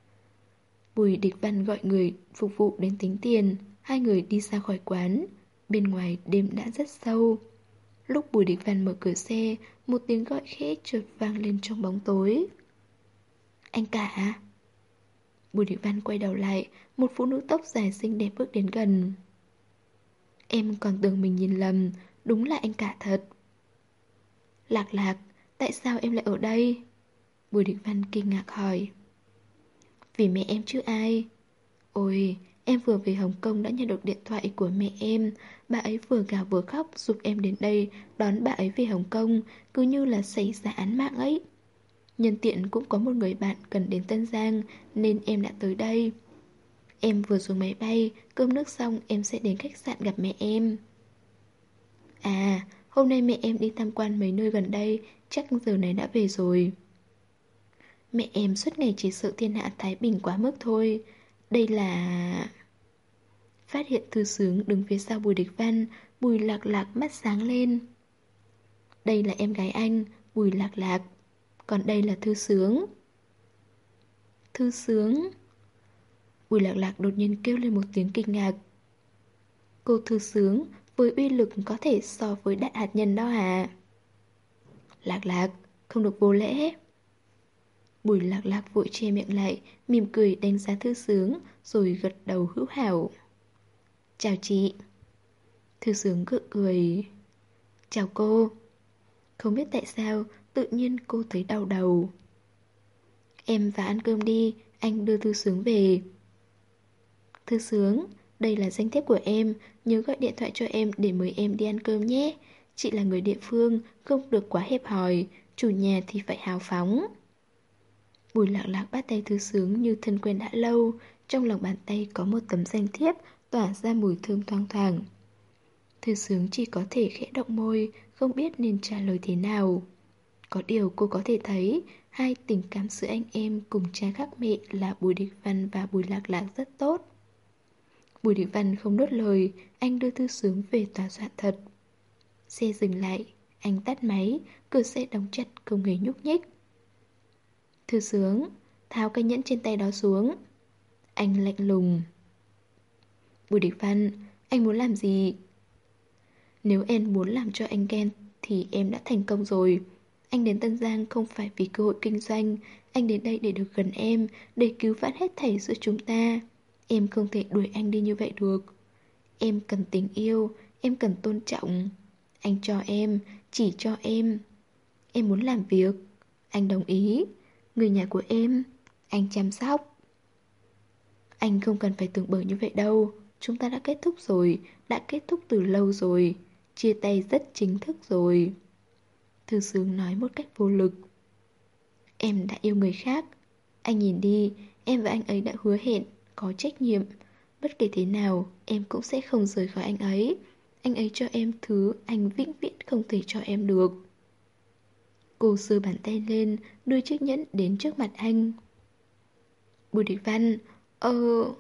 Bùi Địch Văn gọi người phục vụ đến tính tiền, hai người đi ra khỏi quán. Bên ngoài đêm đã rất sâu. Lúc Bùi Địch Văn mở cửa xe, một tiếng gọi khẽ chợt vang lên trong bóng tối. Anh cả. Bùi Địch Văn quay đầu lại, một phụ nữ tóc dài xinh đẹp bước đến gần. Em còn tưởng mình nhìn lầm, đúng là anh cả thật. Lạc Lạc, tại sao em lại ở đây? Bùi Địch Văn kinh ngạc hỏi. Vì mẹ em chứ ai. Ôi, em vừa về Hồng Kông đã nhận được điện thoại của mẹ em. Bà ấy vừa gào vừa khóc giúp em đến đây đón bà ấy về Hồng Kông, cứ như là xảy ra án mạng ấy. Nhân tiện cũng có một người bạn cần đến Tân Giang nên em đã tới đây. Em vừa xuống máy bay, cơm nước xong em sẽ đến khách sạn gặp mẹ em. À, hôm nay mẹ em đi tham quan mấy nơi gần đây, chắc giờ này đã về rồi. Mẹ em suốt ngày chỉ sợ thiên hạ thái bình quá mức thôi. Đây là... Phát hiện Thư Sướng đứng phía sau Bùi Địch Văn, Bùi Lạc Lạc mắt sáng lên. Đây là em gái anh, Bùi Lạc Lạc. Còn đây là Thư Sướng. Thư Sướng. Bùi Lạc Lạc đột nhiên kêu lên một tiếng kinh ngạc. Cô Thư Sướng với uy lực có thể so với đạn hạt nhân đó hả? Lạc Lạc, không được vô lễ. Bùi Lạc Lạc vội che miệng lại, mỉm cười đánh giá Thư Sướng, rồi gật đầu hữu hảo. Chào chị. Thư Sướng gượng cười. Chào cô. Không biết tại sao, tự nhiên cô thấy đau đầu. Em vào ăn cơm đi, anh đưa Thư Sướng về. Thư Sướng, đây là danh thiếp của em, nhớ gọi điện thoại cho em để mời em đi ăn cơm nhé. Chị là người địa phương, không được quá hẹp hòi, chủ nhà thì phải hào phóng. Bùi Lạc Lạc bắt tay Thư Sướng như thân quen đã lâu, trong lòng bàn tay có một tấm danh thiếp tỏa ra mùi thơm thoang thoảng. Thư Sướng chỉ có thể khẽ động môi, không biết nên trả lời thế nào. Có điều cô có thể thấy, hai tình cảm giữa anh em cùng cha khác mẹ là Bùi Địch Văn và Bùi Lạc Lạc rất tốt. Bùi Địch Văn không nuốt lời, anh đưa Thư Sướng về tòa soạn thật. Xe dừng lại, anh tắt máy, cửa xe đóng chặt không hề nhúc nhích. Thư Sướng, tháo cái nhẫn trên tay đó xuống. Anh lạnh lùng. Bùi Địch Văn, anh muốn làm gì? Nếu em muốn làm cho anh ghen thì em đã thành công rồi. Anh đến Tân Giang không phải vì cơ hội kinh doanh, anh đến đây để được gần em, để cứu vãn hết thảy giữa chúng ta. Em không thể đuổi anh đi như vậy được. Em cần tình yêu, em cần tôn trọng. Anh cho em, chỉ cho em. Em muốn làm việc, anh đồng ý. Người nhà của em, anh chăm sóc. Anh không cần phải tưởng bở như vậy đâu. Chúng ta đã kết thúc rồi, đã kết thúc từ lâu rồi. Chia tay rất chính thức rồi. Thư Sướng nói một cách vô lực. Em đã yêu người khác. Anh nhìn đi, em và anh ấy đã hứa hẹn, có trách nhiệm. Bất kể thế nào, em cũng sẽ không rời khỏi anh ấy. Anh ấy cho em thứ anh vĩnh viễn không thể cho em được. Cô giơ bàn tay lên, đưa chiếc nhẫn đến trước mặt anh. Bùi Địch Văn, ờ...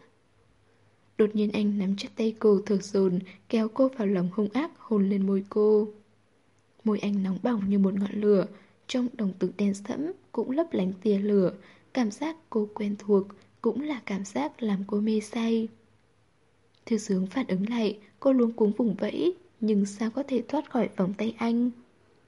Đột nhiên anh nắm chặt tay cô thở dồn, kéo cô vào lòng hung ác hôn lên môi cô. Môi anh nóng bỏng như một ngọn lửa, trong đồng tử đen sẫm cũng lấp lánh tia lửa. Cảm giác cô quen thuộc cũng là cảm giác làm cô mê say. Thư Sướng phản ứng lại, cô luống cuống vùng vẫy, nhưng sao có thể thoát khỏi vòng tay anh.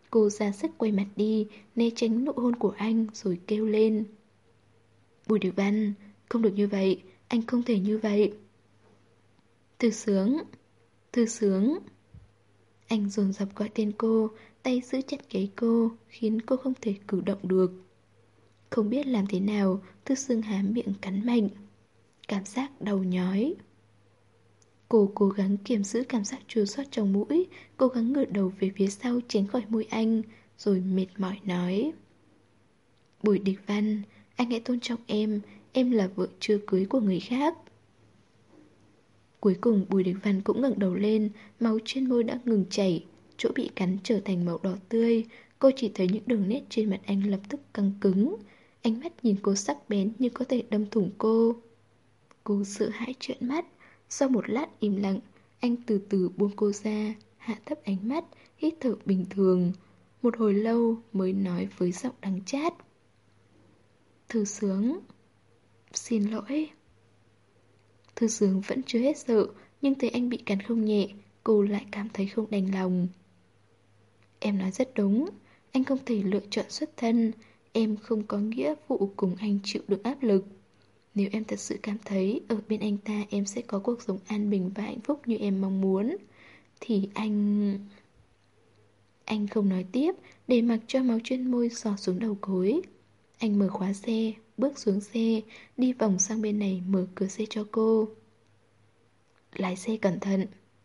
Cô ra sức quay mặt đi, né tránh nụ hôn của anh rồi kêu lên. Bùi Điệp Văn, không được như vậy, anh không thể như vậy. Thư Sướng, Thư Sướng. Anh dồn dập gọi tên cô, tay giữ chặt gáy cô, khiến cô không thể cử động được. Không biết làm thế nào, Thư Sướng há miệng cắn mạnh. Cảm giác đau nhói. Cô cố gắng kiềm giữ cảm giác chua xót trong mũi, cố gắng ngửa đầu về phía sau tránh khỏi môi anh, rồi mệt mỏi nói. Bùi Địch Văn, anh hãy tôn trọng em, em là vợ chưa cưới của người khác. Cuối cùng Bùi Địch Văn cũng ngẩng đầu lên, máu trên môi đã ngừng chảy, chỗ bị cắn trở thành màu đỏ tươi. Cô chỉ thấy những đường nét trên mặt anh lập tức căng cứng. Ánh mắt nhìn cô sắc bén như có thể đâm thủng cô. Cô sợ hãi trợn mắt. Sau một lát im lặng, anh từ từ buông cô ra, hạ thấp ánh mắt, hít thở bình thường. Một hồi lâu mới nói với giọng đắng chát. Thư Sướng, xin lỗi. Thư Sướng vẫn chưa hết sợ, nhưng thấy anh bị cắn không nhẹ, cô lại cảm thấy không đành lòng. Em nói rất đúng, anh không thể lựa chọn xuất thân, em không có nghĩa vụ cùng anh chịu được áp lực. Nếu em thật sự cảm thấy ở bên anh ta em sẽ có cuộc sống an bình và hạnh phúc như em mong muốn, thì anh... Anh không nói tiếp, để mặc cho máu trên môi xò xuống đầu gối. Anh mở khóa xe, bước xuống xe, đi vòng sang bên này mở cửa xe cho cô. Lái xe cẩn thận.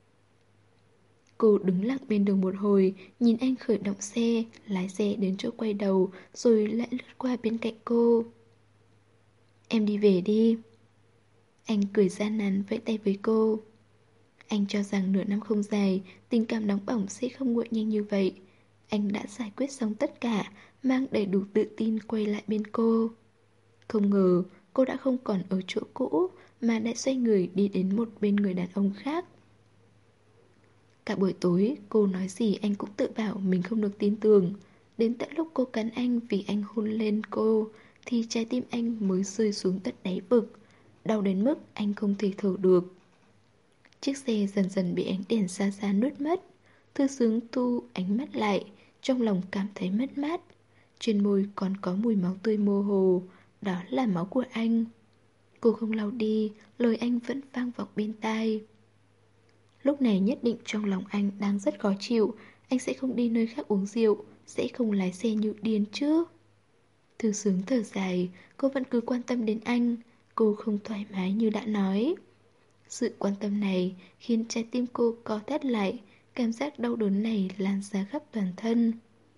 Cô đứng lặng bên đường một hồi, nhìn anh khởi động xe, lái xe đến chỗ quay đầu, rồi lại lướt qua bên cạnh cô. Em đi về đi. Anh cười gian nan vẫy tay với cô. Anh cho rằng nửa năm không dài, tình cảm nóng bỏng sẽ không nguội nhanh như vậy. Anh đã giải quyết xong tất cả, mang đầy đủ tự tin quay lại bên cô. Không ngờ, cô đã không còn ở chỗ cũ, mà đã xoay người đi đến một bên người đàn ông khác. Cả buổi tối, cô nói gì anh cũng tự bảo mình không được tin tưởng. Đến tận lúc cô cắn anh vì anh hôn lên cô, thì trái tim anh mới rơi xuống tận đáy vực. Đau đến mức anh không thể thở được. Chiếc xe dần dần bị ánh đèn xa xa nuốt mất. Thư Sướng thu ánh mắt lại, trong lòng cảm thấy mất mát. Trên môi còn có mùi máu tươi mơ hồ, đó là máu của anh. Cô không lau đi, lời anh vẫn vang vọng bên tai. Lúc này nhất định trong lòng anh đang rất khó chịu. Anh sẽ không đi nơi khác uống rượu, sẽ không lái xe như điên chứ. Thư Sướng thở dài, cô vẫn cứ quan tâm đến anh. Cô không thoải mái như đã nói. Sự quan tâm này khiến trái tim cô co thắt lại. Cảm giác đau đớn này lan ra khắp toàn thân.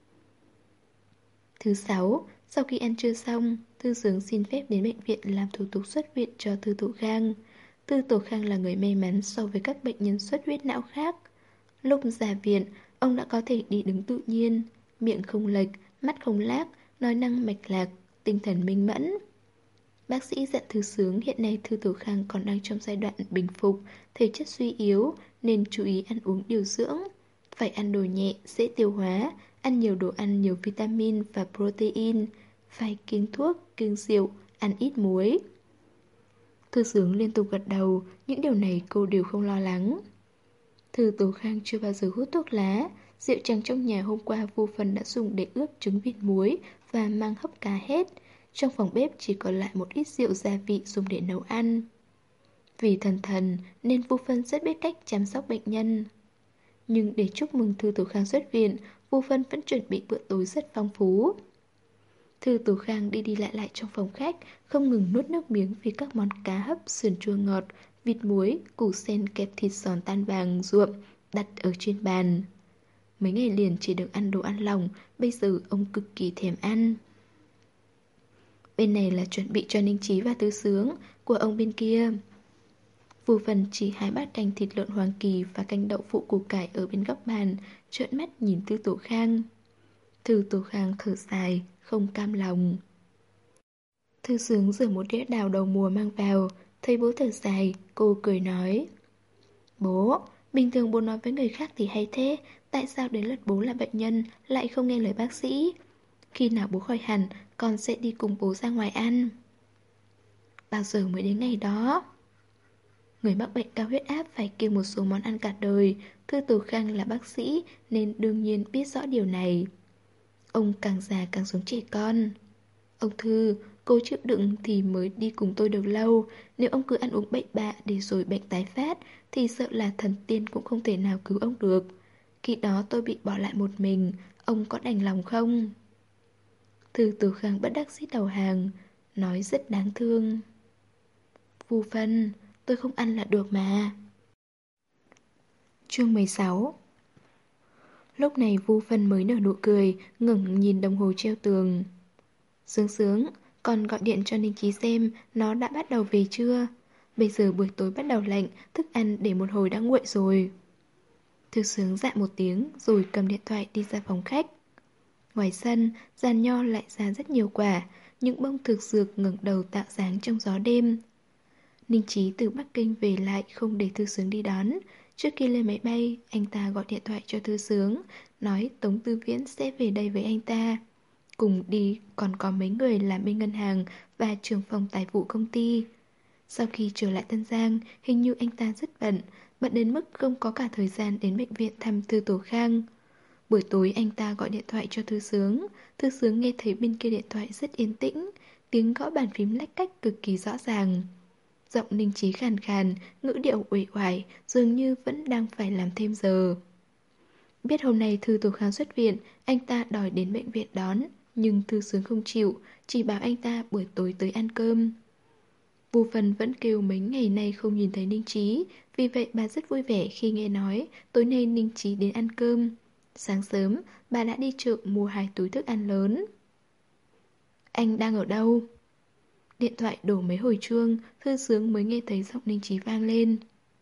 Thứ sáu, sau khi ăn trưa xong, Thư Sướng xin phép đến bệnh viện làm thủ tục xuất viện cho Thư Tổ Khang. Thư Tổ Khang là người may mắn so với các bệnh nhân xuất huyết não khác. Lúc ra viện, ông đã có thể đi đứng tự nhiên, miệng không lệch, mắt không lác, nói năng mạch lạc, tinh thần minh mẫn. Bác sĩ dặn Thư Sướng hiện nay Thư Tổ Khang còn đang trong giai đoạn bình phục, thể chất suy yếu nên chú ý ăn uống điều dưỡng. Phải ăn đồ nhẹ, dễ tiêu hóa, ăn nhiều đồ ăn nhiều vitamin và protein, phải kiêng thuốc, kiêng rượu, ăn ít muối. Thư Sướng liên tục gật đầu, những điều này cô đều không lo lắng. Thư Tổ Khang chưa bao giờ hút thuốc lá, rượu trắng trong nhà hôm qua Vu Phần đã dùng để ướp trứng vịt muối và mang hấp cá hết. Trong phòng bếp chỉ còn lại một ít rượu gia vị dùng để nấu ăn. Vì thần thần nên Vu Phân rất biết cách chăm sóc bệnh nhân. Nhưng để chúc mừng Thư Tổ Khang xuất viện, Vu Phân vẫn chuẩn bị bữa tối rất phong phú. Thư Tổ Khang đi đi lại lại trong phòng khách, không ngừng nuốt nước miếng vì các món cá hấp, sườn chua ngọt, vịt muối, củ sen kẹp thịt giòn tan vàng ruộm đặt ở trên bàn. Mấy ngày liền chỉ được ăn đồ ăn lỏng, bây giờ ông cực kỳ thèm ăn. Bên này là chuẩn bị cho Ninh Chí và Thư Sướng, của ông bên kia. Vu Phần chỉ hai bát canh thịt lợn Hoàng Kỳ và canh đậu phụ củ cải ở bên góc bàn, trợn mắt nhìn Thư Tổ Khang. Thư Tổ Khang thở dài, không cam lòng. Thư Sướng rửa một đĩa đào đầu mùa mang vào, thấy bố thở dài, cô cười nói. Bố, bình thường bố nói với người khác thì hay thế, tại sao đến lượt bố là bệnh nhân lại không nghe lời bác sĩ? Khi nào bố khỏi hẳn, con sẽ đi cùng bố ra ngoài ăn. Bao giờ mới đến ngày đó? Người mắc bệnh cao huyết áp phải kiêng một số món ăn cả đời. Thư Tử Khang là bác sĩ nên đương nhiên biết rõ điều này. Ông càng già càng giống trẻ con. Ông Thư, cô chịu đựng thì mới đi cùng tôi được lâu. Nếu ông cứ ăn uống bậy bạ để rồi bệnh tái phát thì sợ là thần tiên cũng không thể nào cứu ông được. Khi đó tôi bị bỏ lại một mình, ông có đành lòng không? Thư Tử Khang bất đắc dĩ đầu hàng, nói rất đáng thương. Vu Phân, tôi không ăn là được mà. Chương mười sáu. Lúc này Vu Phân mới nở nụ cười, ngẩng nhìn đồng hồ treo tường. Sướng sướng, còn gọi điện cho Ninh Chí xem nó đã bắt đầu về chưa? Bây giờ buổi tối bắt đầu lạnh, thức ăn để một hồi đã nguội rồi. Thư Sướng dạ một tiếng rồi cầm điện thoại đi ra phòng khách. Ngoài sân, giàn nho lại ra rất nhiều quả, những bông thực dược ngẩng đầu tạo dáng trong gió đêm. Ninh Chí từ Bắc Kinh về lại không để Thư Sướng đi đón. Trước khi lên máy bay, anh ta gọi điện thoại cho Thư Sướng, nói Tống Tư Viễn sẽ về đây với anh ta. Cùng đi còn có mấy người làm bên ngân hàng và trưởng phòng tài vụ công ty. Sau khi trở lại Tân Giang, hình như anh ta rất bận, bận đến mức không có cả thời gian đến bệnh viện thăm Thư Tổ Khang. Buổi tối anh ta gọi điện thoại cho Thư Sướng. Thư Sướng nghe thấy bên kia điện thoại rất yên tĩnh, tiếng gõ bàn phím lách cách cực kỳ rõ ràng. Giọng Ninh Chí khàn khàn, ngữ điệu uể oải, dường như vẫn đang phải làm thêm giờ. Biết hôm nay Thư Tổ Khang xuất viện, anh ta đòi đến bệnh viện đón, nhưng Thư Sướng không chịu, chỉ bảo anh ta buổi tối tới ăn cơm. Vu Phân vẫn kêu mấy ngày nay không nhìn thấy Ninh Chí, vì vậy bà rất vui vẻ khi nghe nói tối nay Ninh Chí đến ăn cơm. Sáng sớm, bà đã đi chợ mua hai túi thức ăn lớn. Anh đang ở đâu? Điện thoại đổ mấy hồi chuông, Thư Sướng mới nghe thấy giọng Ninh Chí vang lên.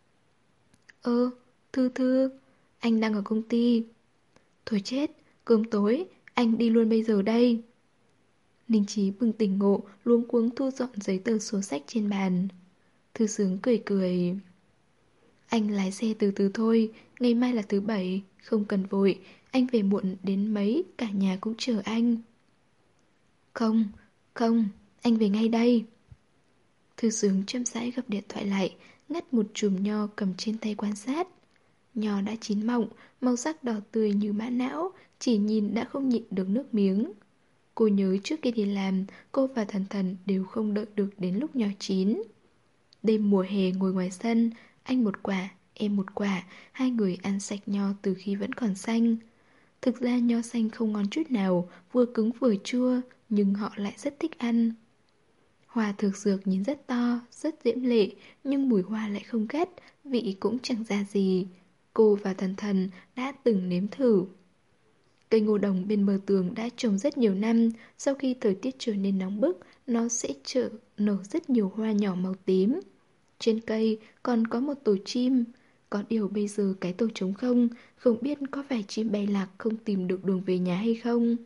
Ơ, Thư Thư, anh đang ở công ty. Thôi chết, cơm tối, anh đi luôn bây giờ đây. Ninh Chí bừng tỉnh ngộ, luống cuống thu dọn giấy tờ sổ sách trên bàn. Thư Sướng cười cười. Anh lái xe từ từ thôi, ngày mai là thứ bảy, không cần vội, anh về muộn đến mấy, cả nhà cũng chờ anh. Không, không, anh về ngay đây. Thư Sướng chậm rãi gập điện thoại lại, ngắt một chùm nho cầm trên tay quan sát. Nho đã chín mọng, màu sắc đỏ tươi như mã não, chỉ nhìn đã không nhịn được nước miếng. Cô nhớ trước khi đi làm, cô và Thần Thần đều không đợi được đến lúc nho chín. Đêm mùa hè ngồi ngoài sân, anh một quả, em một quả, hai người ăn sạch nho từ khi vẫn còn xanh. Thực ra nho xanh không ngon chút nào, vừa cứng vừa chua, nhưng họ lại rất thích ăn. Hoa thực dược nhìn rất to, rất diễm lệ, nhưng mùi hoa lại không gắt, vị cũng chẳng ra gì. Cô và Thần Thần đã từng nếm thử. Cây ngô đồng bên bờ tường đã trồng rất nhiều năm, sau khi thời tiết trở nên nóng bức, nó sẽ trở nở rất nhiều hoa nhỏ màu tím. Trên cây còn có một tổ chim, có điều bây giờ cái tổ trống không, không biết có phải chim bay lạc không tìm được đường về nhà hay không.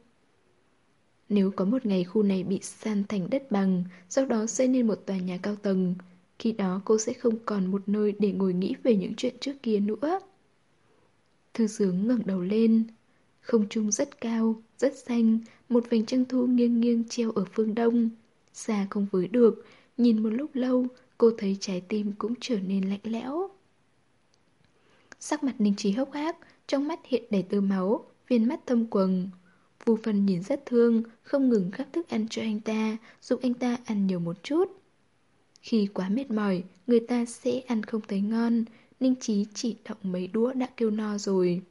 Nếu có một ngày khu này bị san thành đất bằng, sau đó xây nên một tòa nhà cao tầng, khi đó cô sẽ không còn một nơi để ngồi nghĩ về những chuyện trước kia nữa. Thư Sướng ngẩng đầu lên. Không trung rất cao, rất xanh, một vành trăng thu nghiêng nghiêng treo ở phương đông. Xa không với được, nhìn một lúc lâu, cô thấy trái tim cũng trở nên lạnh lẽo. Sắc mặt Ninh Chí hốc hác, trong mắt hiện đầy tơ máu, viên mắt thâm quầng. Vu Phân nhìn rất thương, không ngừng gắp thức ăn cho anh ta, giúp anh ta ăn nhiều một chút. Khi quá mệt mỏi, người ta sẽ ăn không thấy ngon, Ninh Chí chỉ động mấy đũa đã kêu no rồi.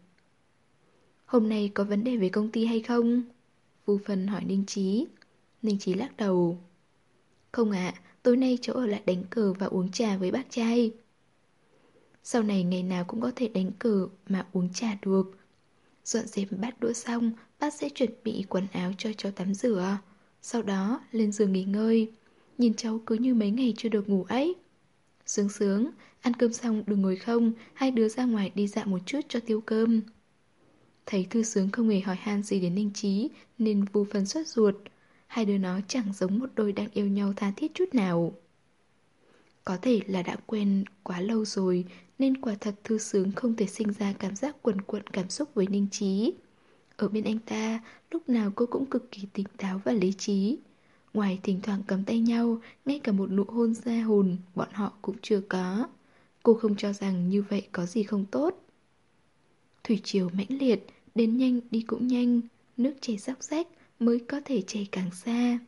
Hôm nay có vấn đề về công ty hay không? Vu Phân hỏi Ninh Chí. Ninh Chí lắc đầu. Không ạ, tối nay cháu ở lại đánh cờ và uống trà với bác trai. Sau này ngày nào cũng có thể đánh cờ mà uống trà được. Dọn dẹp bát đũa xong, bác sẽ chuẩn bị quần áo cho cháu tắm rửa. Sau đó lên giường nghỉ ngơi. Nhìn cháu cứ như mấy ngày chưa được ngủ ấy. Sướng sướng, ăn cơm xong đừng ngồi không, hai đứa ra ngoài đi dạo một chút cho tiêu cơm. Thấy Thư Sướng không hề hỏi han gì đến Ninh Chí, nên Vu Phân sốt ruột. Hai đứa nó chẳng giống một đôi đang yêu nhau tha thiết chút nào. Có thể là đã quen quá lâu rồi, nên quả thật Thư Sướng không thể sinh ra cảm giác quần quận cảm xúc với Ninh Chí. Ở bên anh ta, lúc nào cô cũng cực kỳ tỉnh táo và lý trí. Ngoài thỉnh thoảng cầm tay nhau, ngay cả một nụ hôn ra hồn bọn họ cũng chưa có. Cô không cho rằng như vậy có gì không tốt. Thủy triều mãnh liệt, đến nhanh đi cũng nhanh, nước chảy róc rách mới có thể chảy càng xa.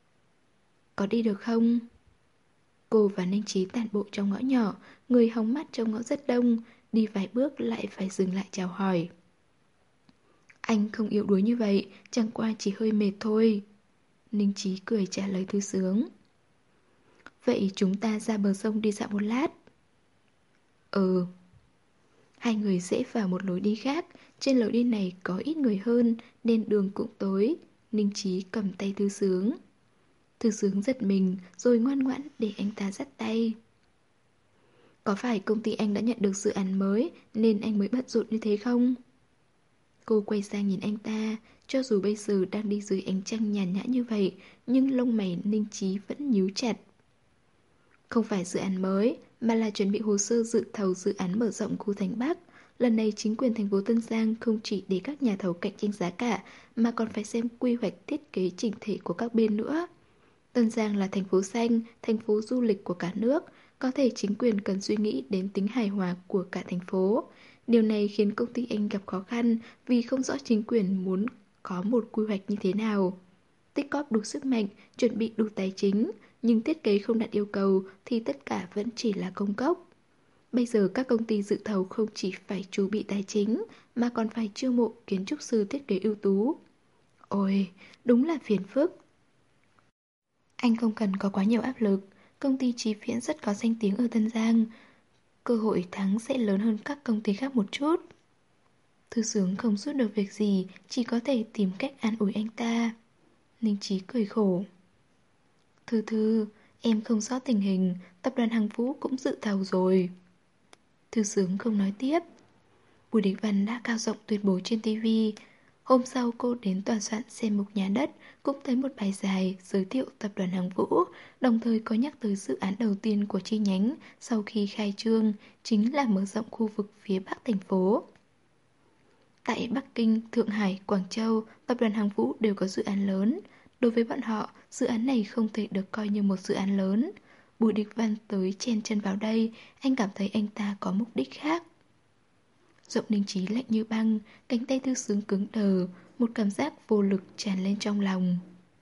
Có đi được không? Cô và Ninh Chí tản bộ trong ngõ nhỏ, người hóng mát trong ngõ rất đông, đi vài bước lại phải dừng lại chào hỏi. Anh không yếu đuối như vậy, chẳng qua chỉ hơi mệt thôi. Ninh Chí cười trả lời Thư Sướng. Vậy chúng ta ra bờ sông đi dạo một lát. Ừ. Hai người rẽ vào một lối đi khác. Trên lối đi này có ít người hơn, nên đường cũng tối. Ninh Chí cầm tay Thư Sướng. Thư Sướng giật mình rồi ngoan ngoãn để anh ta dắt tay. Có phải công ty anh đã nhận được dự án mới nên anh mới bận rộn như thế không? Cô quay sang nhìn anh ta. Cho dù bây giờ đang đi dưới ánh trăng nhàn nhã như vậy, nhưng lông mày Ninh Chí vẫn nhíu chặt. Không phải dự án mới, mà là chuẩn bị hồ sơ dự thầu dự án mở rộng khu Thành Bắc. Lần này chính quyền thành phố Tân Giang không chỉ để các nhà thầu cạnh tranh giá cả, mà còn phải xem quy hoạch thiết kế chỉnh thể của các bên nữa. Tân Giang là thành phố xanh, thành phố du lịch của cả nước, có thể chính quyền cần suy nghĩ đến tính hài hòa của cả thành phố. Điều này khiến công ty anh gặp khó khăn vì không rõ chính quyền muốn có một quy hoạch như thế nào. Tích cóp đủ sức mạnh, chuẩn bị đủ tài chính, nhưng thiết kế không đạt yêu cầu thì tất cả vẫn chỉ là công cốc. Bây giờ các công ty dự thầu không chỉ phải chuẩn bị tài chính mà còn phải chiêu mộ kiến trúc sư thiết kế ưu tú. Ôi, đúng là phiền phức. Anh không cần có quá nhiều áp lực, công ty Chí Viễn rất có danh tiếng ở Tân Giang. Cơ hội thắng sẽ lớn hơn các công ty khác một chút. Thư Sướng không giúp được việc gì, chỉ có thể tìm cách an ủi anh ta. Ninh Chí cười khổ. Thư Thư, em không rõ tình hình, tập đoàn Hằng Vũ cũng dự thầu rồi. Thư Sướng không nói tiếp. Bùi Địch Văn đã cao giọng tuyên bố trên ti vi. Hôm sau cô đến tòa soạn xem mục nhà đất, cũng thấy một bài dài giới thiệu tập đoàn Hằng Vũ, đồng thời có nhắc tới dự án đầu tiên của chi nhánh sau khi khai trương, chính là mở rộng khu vực phía bắc thành phố. Tại Bắc Kinh, Thượng Hải, Quảng Châu, tập đoàn Hằng Vũ đều có dự án lớn. Đối với bọn họ, dự án này không thể được coi như một dự án lớn. Bùi Địch Văn tới chen chân vào đây, anh cảm thấy anh ta có mục đích khác. Giọng Ninh Chí lạnh như băng, cánh tay Thư Sướng cứng đờ, một cảm giác vô lực tràn lên trong lòng.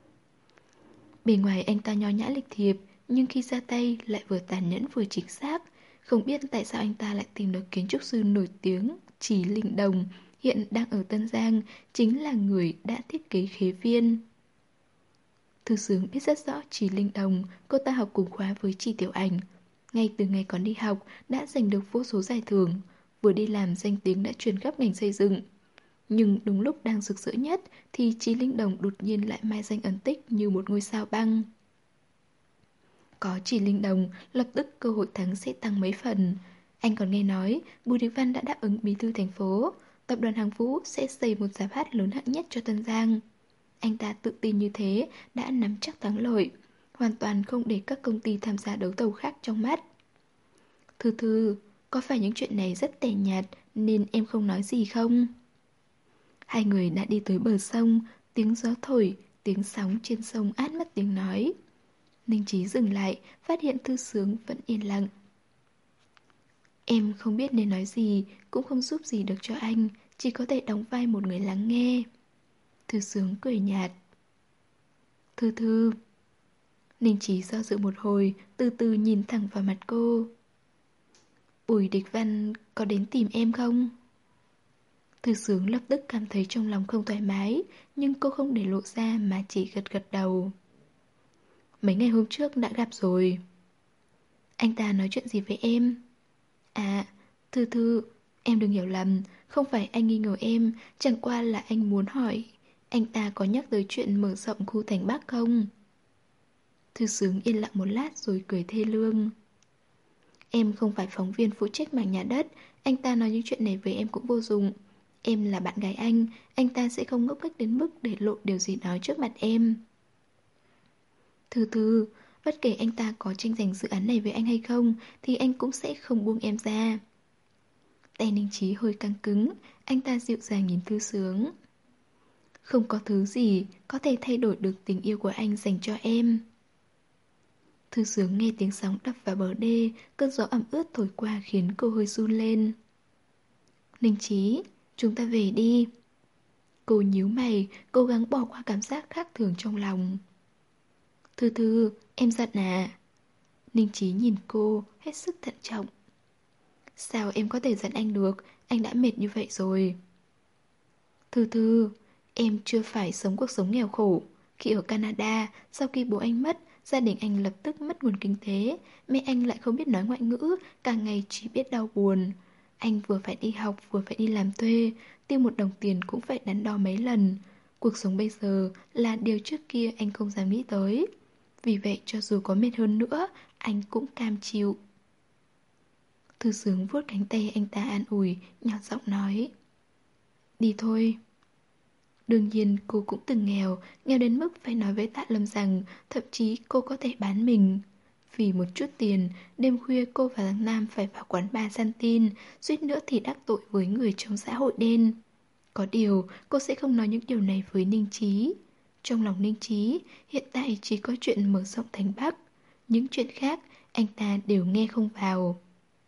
Bề ngoài anh ta nho nhã lịch thiệp, nhưng khi ra tay lại vừa tàn nhẫn vừa chính xác. Không biết tại sao anh ta lại tìm được kiến trúc sư nổi tiếng Chí Linh Đồng, hiện đang ở Tân Giang, chính là người đã thiết kế khế viên. Thư Sướng biết rất rõ Chí Linh Đồng, cô ta học cùng khóa với Chỉ Tiểu Ảnh. Ngay từ ngày còn đi học đã giành được vô số giải thưởng, vừa đi làm danh tiếng đã truyền khắp ngành xây dựng. Nhưng đúng lúc đang rực rỡ nhất thì Chí Linh Đồng đột nhiên lại mai danh ẩn tích như một ngôi sao băng. Có Chí Linh Đồng, lập tức cơ hội thắng sẽ tăng mấy phần. Anh còn nghe nói Bùi Địch Văn đã đáp ứng bí thư thành phố, tập đoàn Hằng Vũ sẽ xây một giáp hát lớn hạng nhất cho Tân Giang. Anh ta tự tin như thế đã nắm chắc thắng lợi, hoàn toàn không để các công ty tham gia đấu thầu khác trong mắt. Thư Thư, có phải những chuyện này rất tẻ nhạt nên em không nói gì không? Hai người đã đi tới bờ sông, tiếng gió thổi, tiếng sóng trên sông át mất tiếng nói. Ninh Chí dừng lại, phát hiện Thư Sướng vẫn yên lặng. Em không biết nên nói gì, cũng không giúp gì được cho anh, chỉ có thể đóng vai một người lắng nghe. Thư Sướng cười nhạt. Thư Thư. Ninh Chí do dự một hồi, từ từ nhìn thẳng vào mặt cô. Bùi Địch Văn có đến tìm em không? Thư Sướng lập tức cảm thấy trong lòng không thoải mái, nhưng cô không để lộ ra mà chỉ gật gật đầu. Mấy ngày hôm trước đã gặp rồi. Anh ta nói chuyện gì với em? À, Thư Thư, em đừng hiểu lầm, không phải anh nghi ngờ em, chẳng qua là anh muốn hỏi, anh ta có nhắc tới chuyện mở rộng khu Thành Bắc không? Thư Sướng yên lặng một lát rồi cười thê lương. Em không phải phóng viên phụ trách mảng nhà đất, anh ta nói những chuyện này với em cũng vô dụng. Em là bạn gái anh, anh ta sẽ không ngốc nghếch đến mức để lộ điều gì đó trước mặt em. Thư Thư, bất kể anh ta có tranh giành dự án này với anh hay không thì anh cũng sẽ không buông em ra. Tay Ninh Chí hơi căng cứng, anh ta dịu dàng nhìn Thư Sướng. Không có thứ gì có thể thay đổi được tình yêu của anh dành cho em. Thư Sướng nghe tiếng sóng đập vào bờ đê, cơn gió ẩm ướt thổi qua khiến cô hơi run lên. Ninh Chí, chúng ta về đi. Cô nhíu mày, cố gắng bỏ qua cảm giác khác thường trong lòng. Thư Thư, em giận à? Ninh Chí nhìn cô, hết sức thận trọng. Sao em có thể giận anh được, anh đã mệt như vậy rồi. Thư Thư, em chưa phải sống cuộc sống nghèo khổ. Khi ở Canada, sau khi bố anh mất, gia đình anh lập tức mất nguồn kinh tế. Mẹ anh lại không biết nói ngoại ngữ, cả ngày chỉ biết đau buồn. Anh vừa phải đi học, vừa phải đi làm thuê, tiêu một đồng tiền cũng phải đắn đo mấy lần. Cuộc sống bây giờ là điều trước kia anh không dám nghĩ tới. Vì vậy cho dù có mệt hơn nữa, anh cũng cam chịu. Thư Sướng vuốt cánh tay anh ta an ủi, nhỏ giọng nói. Đi thôi. Đương nhiên cô cũng từng nghèo, nghèo đến mức phải nói với Tạ Lâm rằng thậm chí cô có thể bán mình. Vì một chút tiền, đêm khuya cô và Giang Nam phải vào quán bar săn tin, suýt nữa thì đắc tội với người trong xã hội đen. Có điều, cô sẽ không nói những điều này với Ninh Chí. Trong lòng Ninh Chí, hiện tại chỉ có chuyện mở rộng thành Bắc. Những chuyện khác, anh ta đều nghe không vào.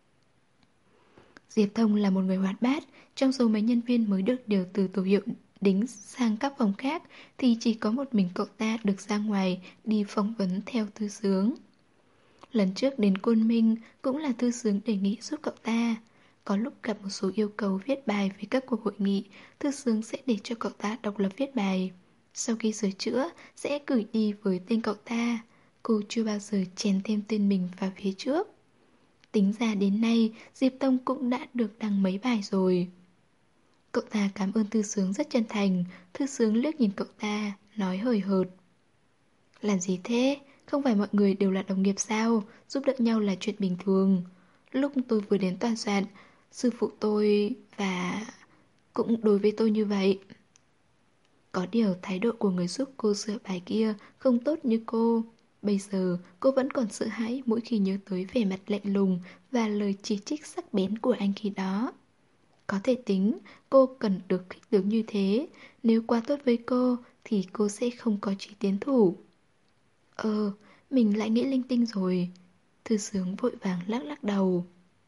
Diệp Thông là một người hoạt bát, trong số mấy nhân viên mới được điều từ tổ hiệu đính sang các phòng khác thì chỉ có một mình cậu ta được ra ngoài đi phỏng vấn theo Thư Sướng. Lần trước đến Côn Minh cũng là Thư Sướng đề nghị giúp cậu ta. Có lúc gặp một số yêu cầu viết bài về các cuộc hội nghị, Thư Sướng sẽ để cho cậu ta độc lập viết bài. Sau khi sửa chữa, sẽ gửi đi với tên cậu ta. Cô chưa bao giờ chèn thêm tên mình vào phía trước. Tính ra đến nay, Diệp Tông cũng đã được đăng mấy bài rồi. Cậu ta cảm ơn Thư Sướng rất chân thành. Thư Sướng liếc nhìn cậu ta, nói hời hợt. Làm gì thế? Không phải mọi người đều là đồng nghiệp sao? Giúp đỡ nhau là chuyện bình thường. Lúc tôi vừa đến tòa soạn, sư phụ tôi và... cũng đối với tôi như vậy. Có điều thái độ của người giúp cô sửa bài kia không tốt như cô. Bây giờ cô vẫn còn sợ hãi mỗi khi nhớ tới vẻ mặt lạnh lùng và lời chỉ trích sắc bén của anh khi đó. Có thể tính cô cần được khích tướng như thế. Nếu quá tốt với cô thì cô sẽ không có chí tiến thủ. Ờ, mình lại nghĩ linh tinh rồi. Thư Sướng vội vàng lắc lắc đầu.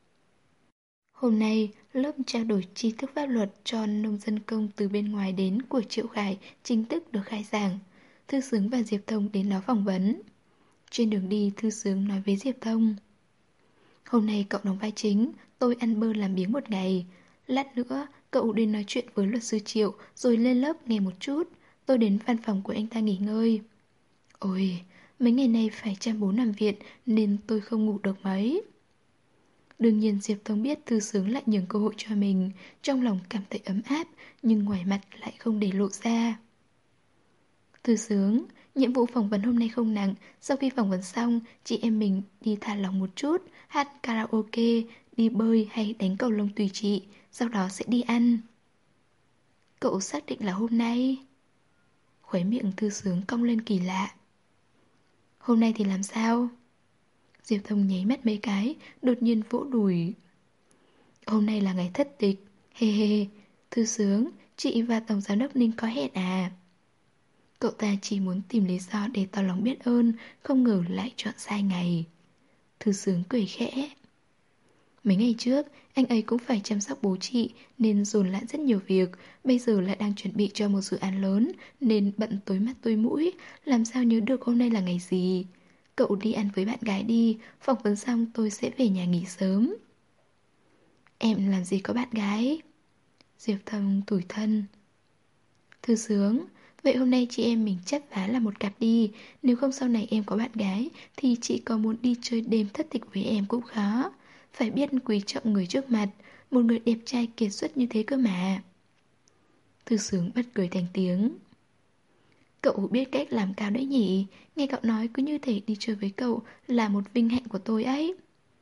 Hôm nay, lớp trao đổi tri thức pháp luật cho nông dân công từ bên ngoài đến của Triệu Khải chính thức được khai giảng. Thư Sướng và Diệp Thông đến đó phỏng vấn. Trên đường đi, Thư Sướng nói với Diệp Thông. Hôm nay cậu đóng vai chính, tôi ăn bơ làm biếng một ngày. Lát nữa, cậu đến nói chuyện với luật sư Triệu rồi lên lớp nghe một chút. Tôi đến văn phòng của anh ta nghỉ ngơi. Ôi, mấy ngày nay phải chăm bố nằm viện nên tôi không ngủ được mấy. Đương nhiên Diệp Thông biết Thư Sướng lại nhường cơ hội cho mình, trong lòng cảm thấy ấm áp, nhưng ngoài mặt lại không để lộ ra. Thư Sướng, nhiệm vụ phỏng vấn hôm nay không nặng, sau khi phỏng vấn xong, chị em mình đi thả lỏng một chút, hát karaoke, đi bơi hay đánh cầu lông tùy chị, sau đó sẽ đi ăn. Cậu xác định là hôm nay? Khóe miệng Thư Sướng cong lên kỳ lạ. Hôm nay thì làm sao? Diệp Thông nháy mắt mấy cái, đột nhiên vỗ đùi. Hôm nay là ngày thất tịch. Hê hê, Thư Sướng, chị và Tổng Giám đốc Ninh có hẹn à? Cậu ta chỉ muốn tìm lý do để tỏ lòng biết ơn, không ngờ lại chọn sai ngày. Thư Sướng cười khẽ. Mấy ngày trước, anh ấy cũng phải chăm sóc bố chị nên dồn lại rất nhiều việc. Bây giờ lại đang chuẩn bị cho một dự án lớn nên bận tối mắt tối mũi, làm sao nhớ được hôm nay là ngày gì. Cậu đi ăn với bạn gái đi, phỏng vấn xong tôi sẽ về nhà nghỉ sớm. Em làm gì có bạn gái? Diệp Thông tủi thân. Thư Sướng, vậy hôm nay chị em mình chấp vá là một cặp đi. Nếu không sau này em có bạn gái thì chị có muốn đi chơi đêm thất tịch với em cũng khó. Phải biết quý trọng người trước mặt, một người đẹp trai kiệt xuất như thế cơ mà. Thư Sướng bật cười thành tiếng. Cậu biết cách làm cao đấy nhỉ. Nghe cậu nói cứ như thể đi chơi với cậu là một vinh hạnh của tôi ấy.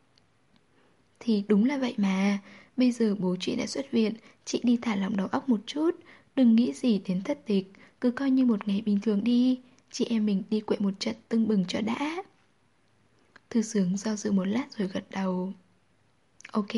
Thì đúng là vậy mà. Bây giờ bố chị đã xuất viện, chị đi thả lỏng đầu óc một chút. Đừng nghĩ gì đến thất tịch, cứ coi như một ngày bình thường đi. Chị em mình đi quậy một trận tưng bừng cho đã. Thư Sướng do dự một lát rồi gật đầu. Ok.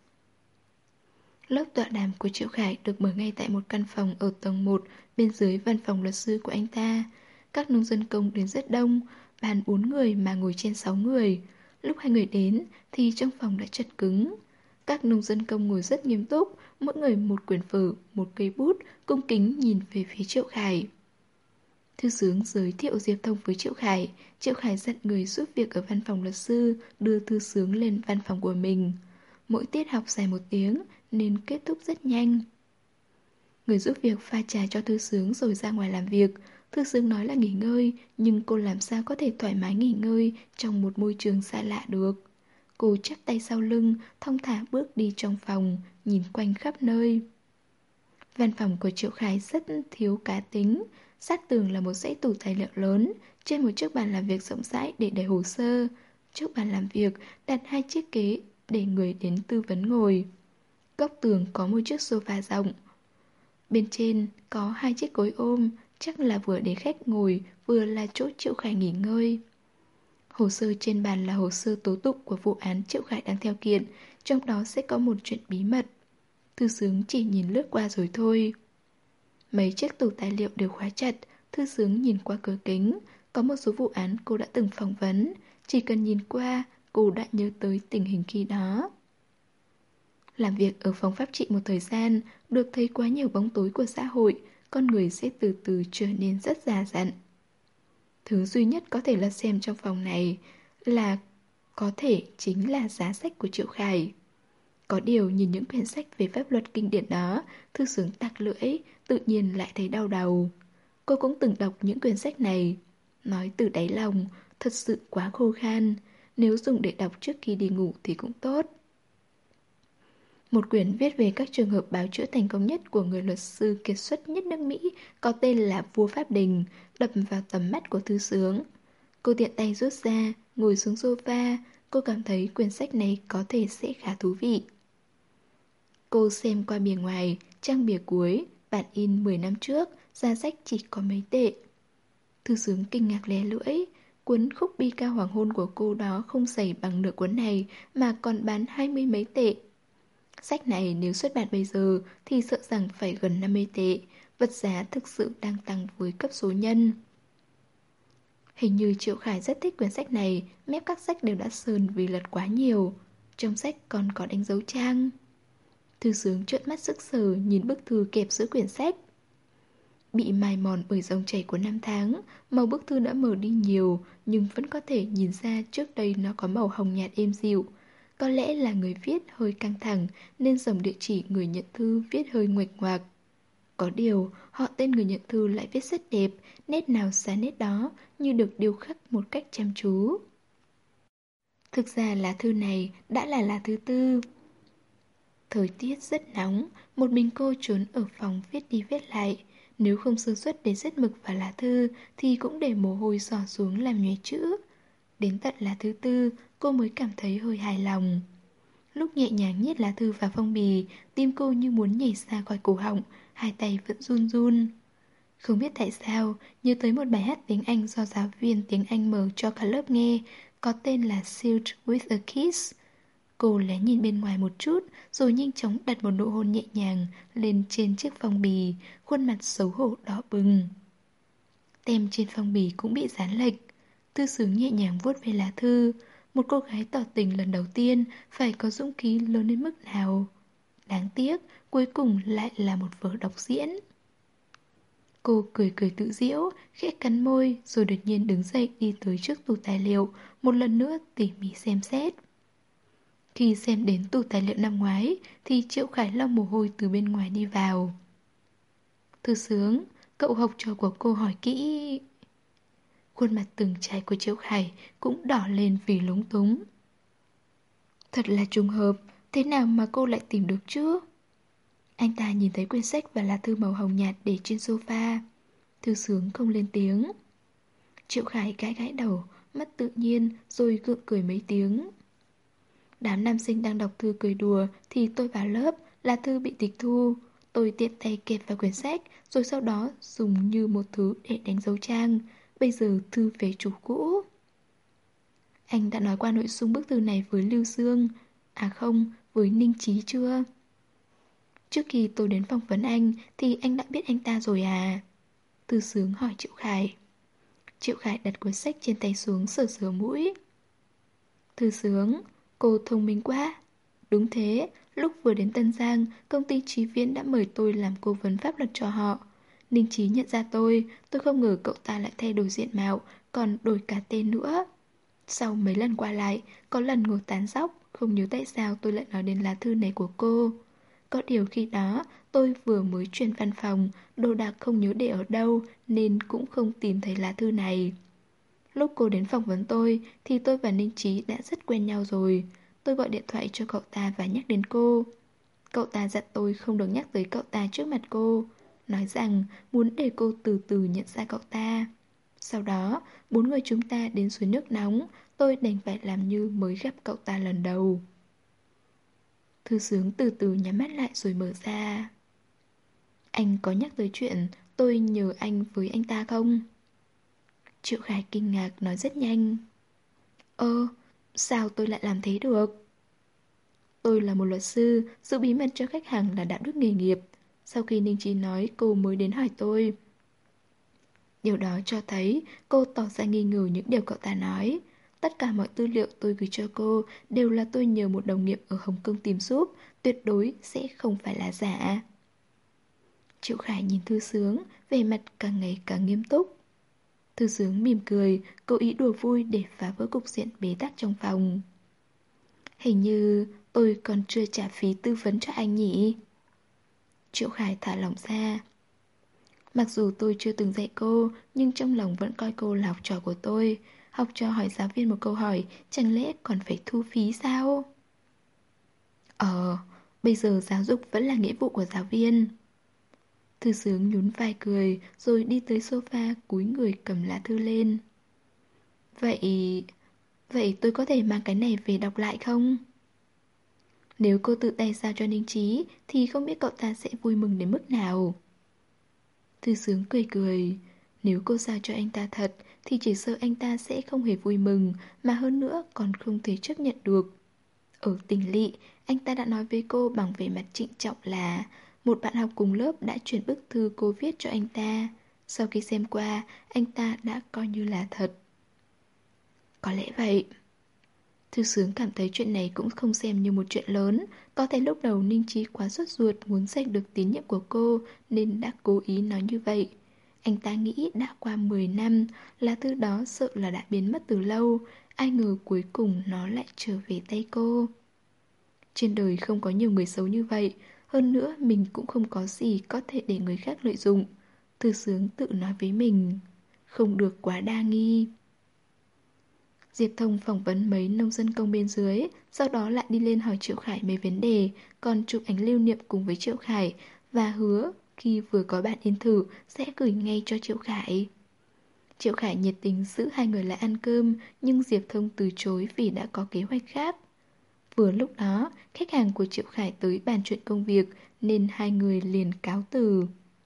Lớp tọa đàm của Triệu Khải được mở ngay tại một căn phòng ở tầng một bên dưới văn phòng luật sư của anh ta. Các nông dân công đến rất đông, Bàn bốn người mà ngồi trên sáu người. Lúc hai người đến thì trong phòng đã chật cứng. Các nông dân công ngồi rất nghiêm túc, mỗi người một quyển vở, một cây bút, cung kính nhìn về phía Triệu Khải. Thư xướng giới thiệu Diệp Thông với Triệu Khải. Triệu Khải dặn người giúp việc ở văn phòng luật sư đưa thư xướng lên văn phòng của mình. Mỗi tiết học dài một tiếng nên kết thúc rất nhanh. Người giúp việc pha trà cho thư xướng rồi ra ngoài làm việc. Thư xướng nói là nghỉ ngơi, nhưng cô làm sao có thể thoải mái nghỉ ngơi trong một môi trường xa lạ được. Cô chắp tay sau lưng, thong thả bước đi trong phòng, nhìn quanh khắp nơi. Văn phòng của Triệu Khải rất thiếu cá tính. Sát tường là một dãy tủ tài liệu lớn, trên một chiếc bàn làm việc rộng rãi để đầy hồ sơ. Trước bàn làm việc đặt hai chiếc ghế để người đến tư vấn ngồi. Góc tường có một chiếc sofa rộng. Bên trên có hai chiếc gối ôm, chắc là vừa để khách ngồi, vừa là chỗ Triệu Khải nghỉ ngơi. Hồ sơ trên bàn là hồ sơ tố tụng của vụ án Triệu Khải đang theo kiện, trong đó sẽ có một chuyện bí mật. Thư xướng chỉ nhìn lướt qua rồi thôi. Mấy chiếc tủ tài liệu đều khóa chặt. Thư xướng nhìn qua cửa kính. Có một số vụ án cô đã từng phỏng vấn. Chỉ cần nhìn qua, cô đã nhớ tới tình hình khi đó. Làm việc ở phòng pháp trị một thời gian, được thấy quá nhiều bóng tối của xã hội, con người sẽ từ từ trở nên rất già dặn. Thứ duy nhất có thể lật xem trong phòng này là có thể chính là giá sách của Triệu Khải. Có điều nhìn những quyển sách về pháp luật kinh điển đó, thư xướng tặc lưỡi, tự nhiên lại thấy đau đầu. Cô cũng từng đọc những quyển sách này. Nói từ đáy lòng, thật sự quá khô khan. Nếu dùng để đọc trước khi đi ngủ thì cũng tốt. Một quyển viết về các trường hợp bào chữa thành công nhất của người luật sư kiệt xuất nhất nước Mỹ có tên là Vua Pháp Đình, đập vào tầm mắt của thư xướng. Cô tiện tay rút ra, ngồi xuống sofa. Cô cảm thấy quyển sách này có thể sẽ khá thú vị. Cô xem qua bìa ngoài, trang bìa cuối, bản in mười năm trước, giá sách chỉ có mấy tệ. Thư xướng kinh ngạc lé lưỡi. Cuốn Khúc Bi Ca Hoàng Hôn của cô đó không dày bằng nửa cuốn này mà còn bán hai mươi mấy tệ. Sách này nếu xuất bản bây giờ thì sợ rằng phải gần năm mươi tệ. Vật giá thực sự đang tăng với cấp số nhân. Hình như Triệu Khải rất thích quyển sách này, mép các sách đều đã sờn vì lật quá nhiều. Trong sách còn có đánh dấu trang. Thư xướng trợn mắt sững sờ nhìn bức thư kẹp giữa quyển sách. Bị mài mòn bởi dòng chảy của năm tháng, màu bức thư đã mờ đi nhiều, nhưng vẫn có thể nhìn ra trước đây nó có màu hồng nhạt êm dịu. Có lẽ là người viết hơi căng thẳng nên dòng địa chỉ người nhận thư viết hơi nguệch ngoạc. Có điều, họ tên người nhận thư lại viết rất đẹp, nét nào xá nét đó như được điêu khắc một cách chăm chú. Thực ra lá thư này đã là lá thứ tư. Thời tiết rất nóng, một mình cô trốn ở phòng viết đi viết lại. Nếu không sơ suất để viết mực vào lá thư thì cũng để mồ hôi xỏ xuống làm nhoé chữ. Đến tận lá thứ tư, cô mới cảm thấy hơi hài lòng. Lúc nhẹ nhàng nhét lá thư vào phong bì, tim cô như muốn nhảy ra khỏi cổ họng, hai tay vẫn run run. Không biết tại sao, nhớ tới một bài hát tiếng Anh do giáo viên tiếng Anh mở cho cả lớp nghe, có tên là Sealed with a Kiss. Cô lé nhìn bên ngoài một chút, rồi nhanh chóng đặt một nụ hôn nhẹ nhàng lên trên chiếc phong bì, khuôn mặt xấu hổ đỏ bừng. Tem trên phong bì cũng bị dán lệch. Thư xướng nhẹ nhàng vuốt về lá thư. Một cô gái tỏ tình lần đầu tiên phải có dũng khí lớn đến mức nào. Đáng tiếc, cuối cùng lại là một vở đọc diễn. Cô cười cười tự giễu, khẽ cắn môi, rồi đột nhiên đứng dậy đi tới trước tủ tài liệu, một lần nữa tỉ mỉ xem xét. Khi xem đến tủ tài liệu năm ngoái, thì Triệu Khải lau mồ hôi từ bên ngoài đi vào. Thư xướng, cậu học trò của cô hỏi kỹ. Khuôn mặt từng trải của Triệu Khải cũng đỏ lên vì lúng túng. Thật là trùng hợp, thế nào mà cô lại tìm được chứ? Anh ta nhìn thấy quyển sách và lá thư màu hồng nhạt để trên sofa. Thư xướng không lên tiếng. Triệu Khải gãi gãi đầu, mắt tự nhiên rồi gượng cười mấy tiếng. Đám nam sinh đang đọc thư cười đùa thì tôi vào lớp, lá thư bị tịch thu. Tôi tiện tay kẹp vào quyển sách, rồi sau đó dùng như một thứ để đánh dấu trang. Bây giờ thư về chủ cũ. Anh đã nói qua nội dung bức thư này với Lưu Dương. À không, với Ninh Chí chưa? Trước khi tôi đến phỏng vấn anh thì anh đã biết anh ta rồi à? Thư xướng hỏi Triệu Khải. Triệu Khải đặt cuốn sách trên tay xuống, sờ sờ mũi. Thư Sướng, cô thông minh quá. Đúng thế, lúc vừa đến Tân Giang, công ty Chí Viễn đã mời tôi làm cố vấn pháp luật cho họ. Ninh Chí nhận ra tôi, tôi không ngờ cậu ta lại thay đổi diện mạo, còn đổi cả tên nữa. Sau mấy lần qua lại, có lần ngồi tán dóc, không nhớ tại sao tôi lại nói đến lá thư này của cô. Có điều khi đó, tôi vừa mới chuyển văn phòng, đồ đạc không nhớ để ở đâu, nên cũng không tìm thấy lá thư này. Lúc cô đến phỏng vấn tôi, thì tôi và Ninh Chí đã rất quen nhau rồi. Tôi gọi điện thoại cho cậu ta và nhắc đến cô. Cậu ta dặn tôi không được nhắc tới cậu ta trước mặt cô, nói rằng muốn để cô từ từ nhận ra cậu ta. Sau đó, bốn người chúng ta đến suối nước nóng, tôi đành phải làm như mới gặp cậu ta lần đầu. Thư Sướng từ từ nhắm mắt lại rồi mở ra. Anh có nhắc tới chuyện tôi nhờ anh với anh ta không? Triệu Khải kinh ngạc nói rất nhanh. Ơ, sao tôi lại làm thế được? Tôi là một luật sư, giữ bí mật cho khách hàng là đạo đức nghề nghiệp. Sau khi Ninh Trí nói, cô mới đến hỏi tôi. Điều đó cho thấy cô tỏ ra nghi ngờ những điều cậu ta nói. Tất cả mọi tư liệu tôi gửi cho cô đều là tôi nhờ một đồng nghiệp ở Hồng Kông tìm giúp, tuyệt đối sẽ không phải là giả. Triệu Khải nhìn Thư Sướng, vẻ mặt càng ngày càng nghiêm túc. Thư Sướng mỉm cười, cố ý đùa vui để phá vỡ cục diện bế tắc trong phòng. Hình như tôi còn chưa trả phí tư vấn cho anh nhỉ? Triệu Khải thả lỏng ra. Mặc dù tôi chưa từng dạy cô, nhưng trong lòng vẫn coi cô là học trò của tôi. Học trò hỏi giáo viên một câu hỏi, chẳng lẽ còn phải thu phí sao? Ờ, bây giờ giáo dục vẫn là nghĩa vụ của giáo viên. Thư Sướng nhún vai cười, rồi đi tới sofa cúi người cầm lá thư lên. Vậy... Vậy tôi có thể mang cái này về đọc lại không? Nếu cô tự tay giao cho Ninh Trí thì không biết cậu ta sẽ vui mừng đến mức nào. Thư Sướng cười cười. Nếu cô giao cho anh ta thật thì chỉ sợ anh ta sẽ không hề vui mừng, mà hơn nữa còn không thể chấp nhận được. Ở Tỉnh Lỵ, anh ta đã nói với cô bằng vẻ mặt trịnh trọng là một bạn học cùng lớp đã chuyển bức thư cô viết cho anh ta. Sau khi xem qua, anh ta đã coi như là thật. Có lẽ vậy. Thư Sướng cảm thấy chuyện này cũng không xem như một chuyện lớn. Có thể lúc đầu Ninh Trí quá sốt ruột muốn giành được tín nhiệm của cô nên đã cố ý nói như vậy. Anh ta nghĩ đã qua mười năm, lá thư đó sợ là đã biến mất từ lâu. Ai ngờ cuối cùng nó lại trở về tay cô. Trên đời không có nhiều người xấu như vậy. Hơn nữa mình cũng không có gì có thể để người khác lợi dụng. Thư Sướng tự nói với mình, không được quá đa nghi. Diệp Thông phỏng vấn mấy nông dân công bên dưới, sau đó lại đi lên hỏi Triệu Khải mấy vấn đề, còn chụp ảnh lưu niệm cùng với Triệu Khải và hứa khi vừa có bản in thử sẽ gửi ngay cho Triệu Khải. Triệu Khải nhiệt tình giữ hai người lại ăn cơm, nhưng Diệp Thông từ chối vì đã có kế hoạch khác. Vừa lúc đó, khách hàng của Triệu Khải tới bàn chuyện công việc nên hai người liền cáo từ.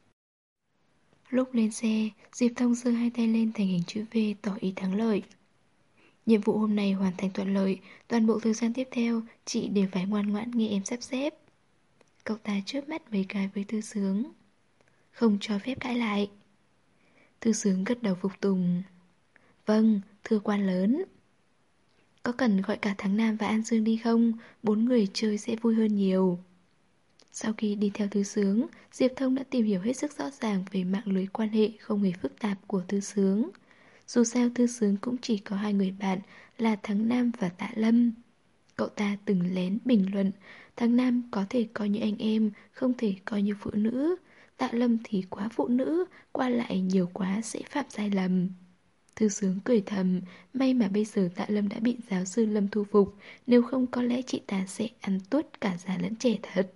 Lúc lên xe, Diệp Thông giơ hai tay lên thành hình chữ V tỏ ý thắng lợi. Nhiệm vụ hôm nay hoàn thành thuận lợi, toàn bộ thời gian tiếp theo chị đều phải ngoan ngoãn nghe em sắp xếp. Cậu ta chớp mắt mấy cái với Thư Sướng. Không cho phép cãi lại. Thư Sướng gật đầu phục tùng. Vâng, thưa quan lớn. Có cần gọi cả Thắng Nam và An Dương đi không? Bốn người chơi sẽ vui hơn nhiều. Sau khi đi theo Thư Sướng, Diệp Thông đã tìm hiểu hết sức rõ ràng về mạng lưới quan hệ không hề phức tạp của Thư Sướng. Dù sao Thư Sướng cũng chỉ có hai người bạn là Thắng Nam và Tạ Lâm. Cậu ta từng lén bình luận Thắng Nam có thể coi như anh em, không thể coi như phụ nữ. Tạ Lâm thì quá phụ nữ, qua lại nhiều quá sẽ phạm sai lầm. Thư Sướng cười thầm, may mà bây giờ Tạ Lâm đã bị giáo sư Lâm thu phục, nếu không có lẽ chị ta sẽ ăn tuốt cả già lẫn trẻ thật.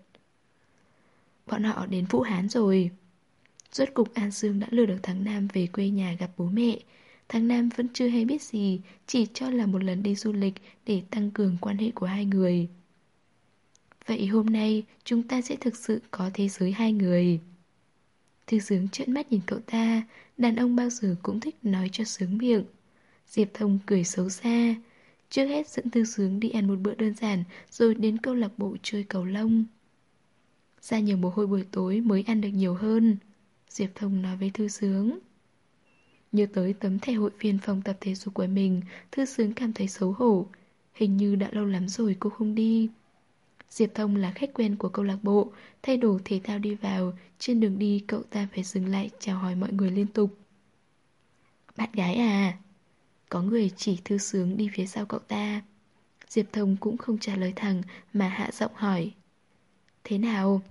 Bọn họ đến Vũ Hán rồi. Rốt cục An Dương đã lừa được Thắng Nam về quê nhà gặp bố mẹ. Thắng Nam vẫn chưa hay biết gì, chỉ cho là một lần đi du lịch để tăng cường quan hệ của hai người. Vậy hôm nay chúng ta sẽ thực sự có thế giới hai người. Thư Sướng trợn mắt nhìn cậu ta, đàn ông bao giờ cũng thích nói cho sướng miệng. Diệp Thông cười xấu xa. Trước hết dẫn Thư Sướng đi ăn một bữa đơn giản, rồi đến câu lạc bộ chơi cầu lông. Ra nhiều mồ hôi buổi tối mới ăn được nhiều hơn, Diệp Thông nói với Thư Sướng. Nhớ tới tấm thẻ hội viên phòng tập thể dục của mình, Thư Sướng cảm thấy xấu hổ. Hình như đã lâu lắm rồi cô không đi. Diệp Thông là khách quen của câu lạc bộ, thay đồ thể thao đi vào, trên đường đi cậu ta phải dừng lại chào hỏi mọi người liên tục. Bạn gái à? Có người chỉ Thư Sướng đi phía sau cậu ta. Diệp Thông cũng không trả lời thẳng mà hạ giọng hỏi. Thế nào?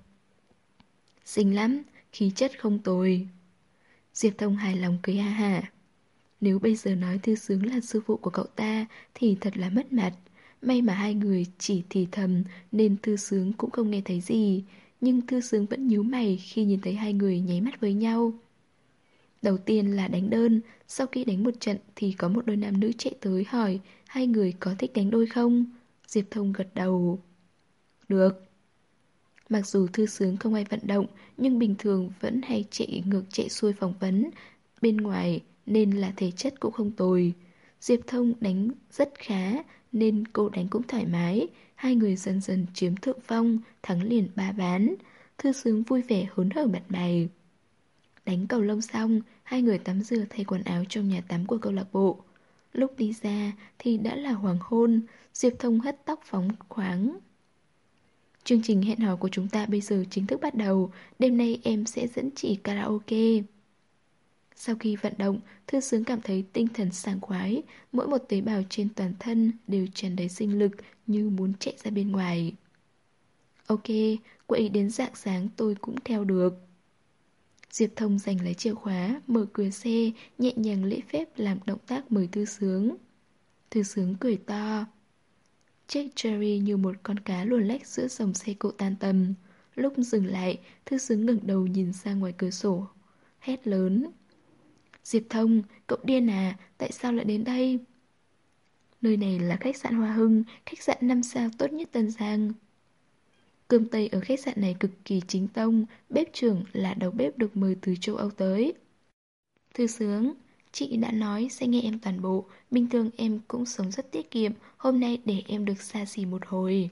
Xinh lắm, khí chất không tồi. Diệp Thông hài lòng cười ha hả. Nếu bây giờ nói Thư Sướng là sư phụ của cậu ta thì thật là mất mặt. May mà hai người chỉ thì thầm nên Thư Sướng cũng không nghe thấy gì. Nhưng Thư Sướng vẫn nhíu mày khi nhìn thấy hai người nháy mắt với nhau. Đầu tiên là đánh đơn, sau khi đánh một trận thì có một đôi nam nữ chạy tới hỏi hai người có thích đánh đôi không? Diệp Thông gật đầu. Được. Mặc dù Thư Sướng không ai vận động, nhưng bình thường vẫn hay chạy ngược chạy xuôi phỏng vấn bên ngoài nên là thể chất cũng không tồi. Diệp Thông đánh rất khá nên cô đánh cũng thoải mái. Hai người dần dần chiếm thượng phong, thắng liền ba ván. Thư Sướng vui vẻ hớn hở mặt mày. Đánh cầu lông xong, hai người tắm rửa thay quần áo trong nhà tắm của câu lạc bộ. Lúc đi ra thì đã là hoàng hôn, Diệp Thông hất tóc phóng khoáng. Chương trình hẹn hò của chúng ta bây giờ chính thức bắt đầu, đêm nay em sẽ dẫn chị karaoke. Sau khi vận động, Thư Sướng cảm thấy tinh thần sảng khoái, mỗi một tế bào trên toàn thân đều tràn đầy sinh lực như muốn chạy ra bên ngoài. Ok, quậy đến rạng sáng tôi cũng theo được. Diệp Thông giành lấy chìa khóa, mở cửa xe, nhẹ nhàng lễ phép làm động tác mời Thư Sướng. Thư Sướng cười to. Chiếc Cherry như một con cá luồn lách giữa dòng xe cộ tan tầm. Lúc dừng lại, Thư Sướng ngẩng đầu nhìn ra ngoài cửa sổ, hét lớn. Diệp Thông, cậu điên à, tại sao lại đến đây? Nơi này là khách sạn Hoa Hưng, khách sạn năm sao tốt nhất Tân Giang. Cơm Tây ở khách sạn này cực kỳ chính tông, bếp trưởng là đầu bếp được mời từ châu Âu tới. Thư Sướng, chị đã nói sẽ nghe em toàn bộ, bình thường em cũng sống rất tiết kiệm, hôm nay để em được xa xỉ một hồi.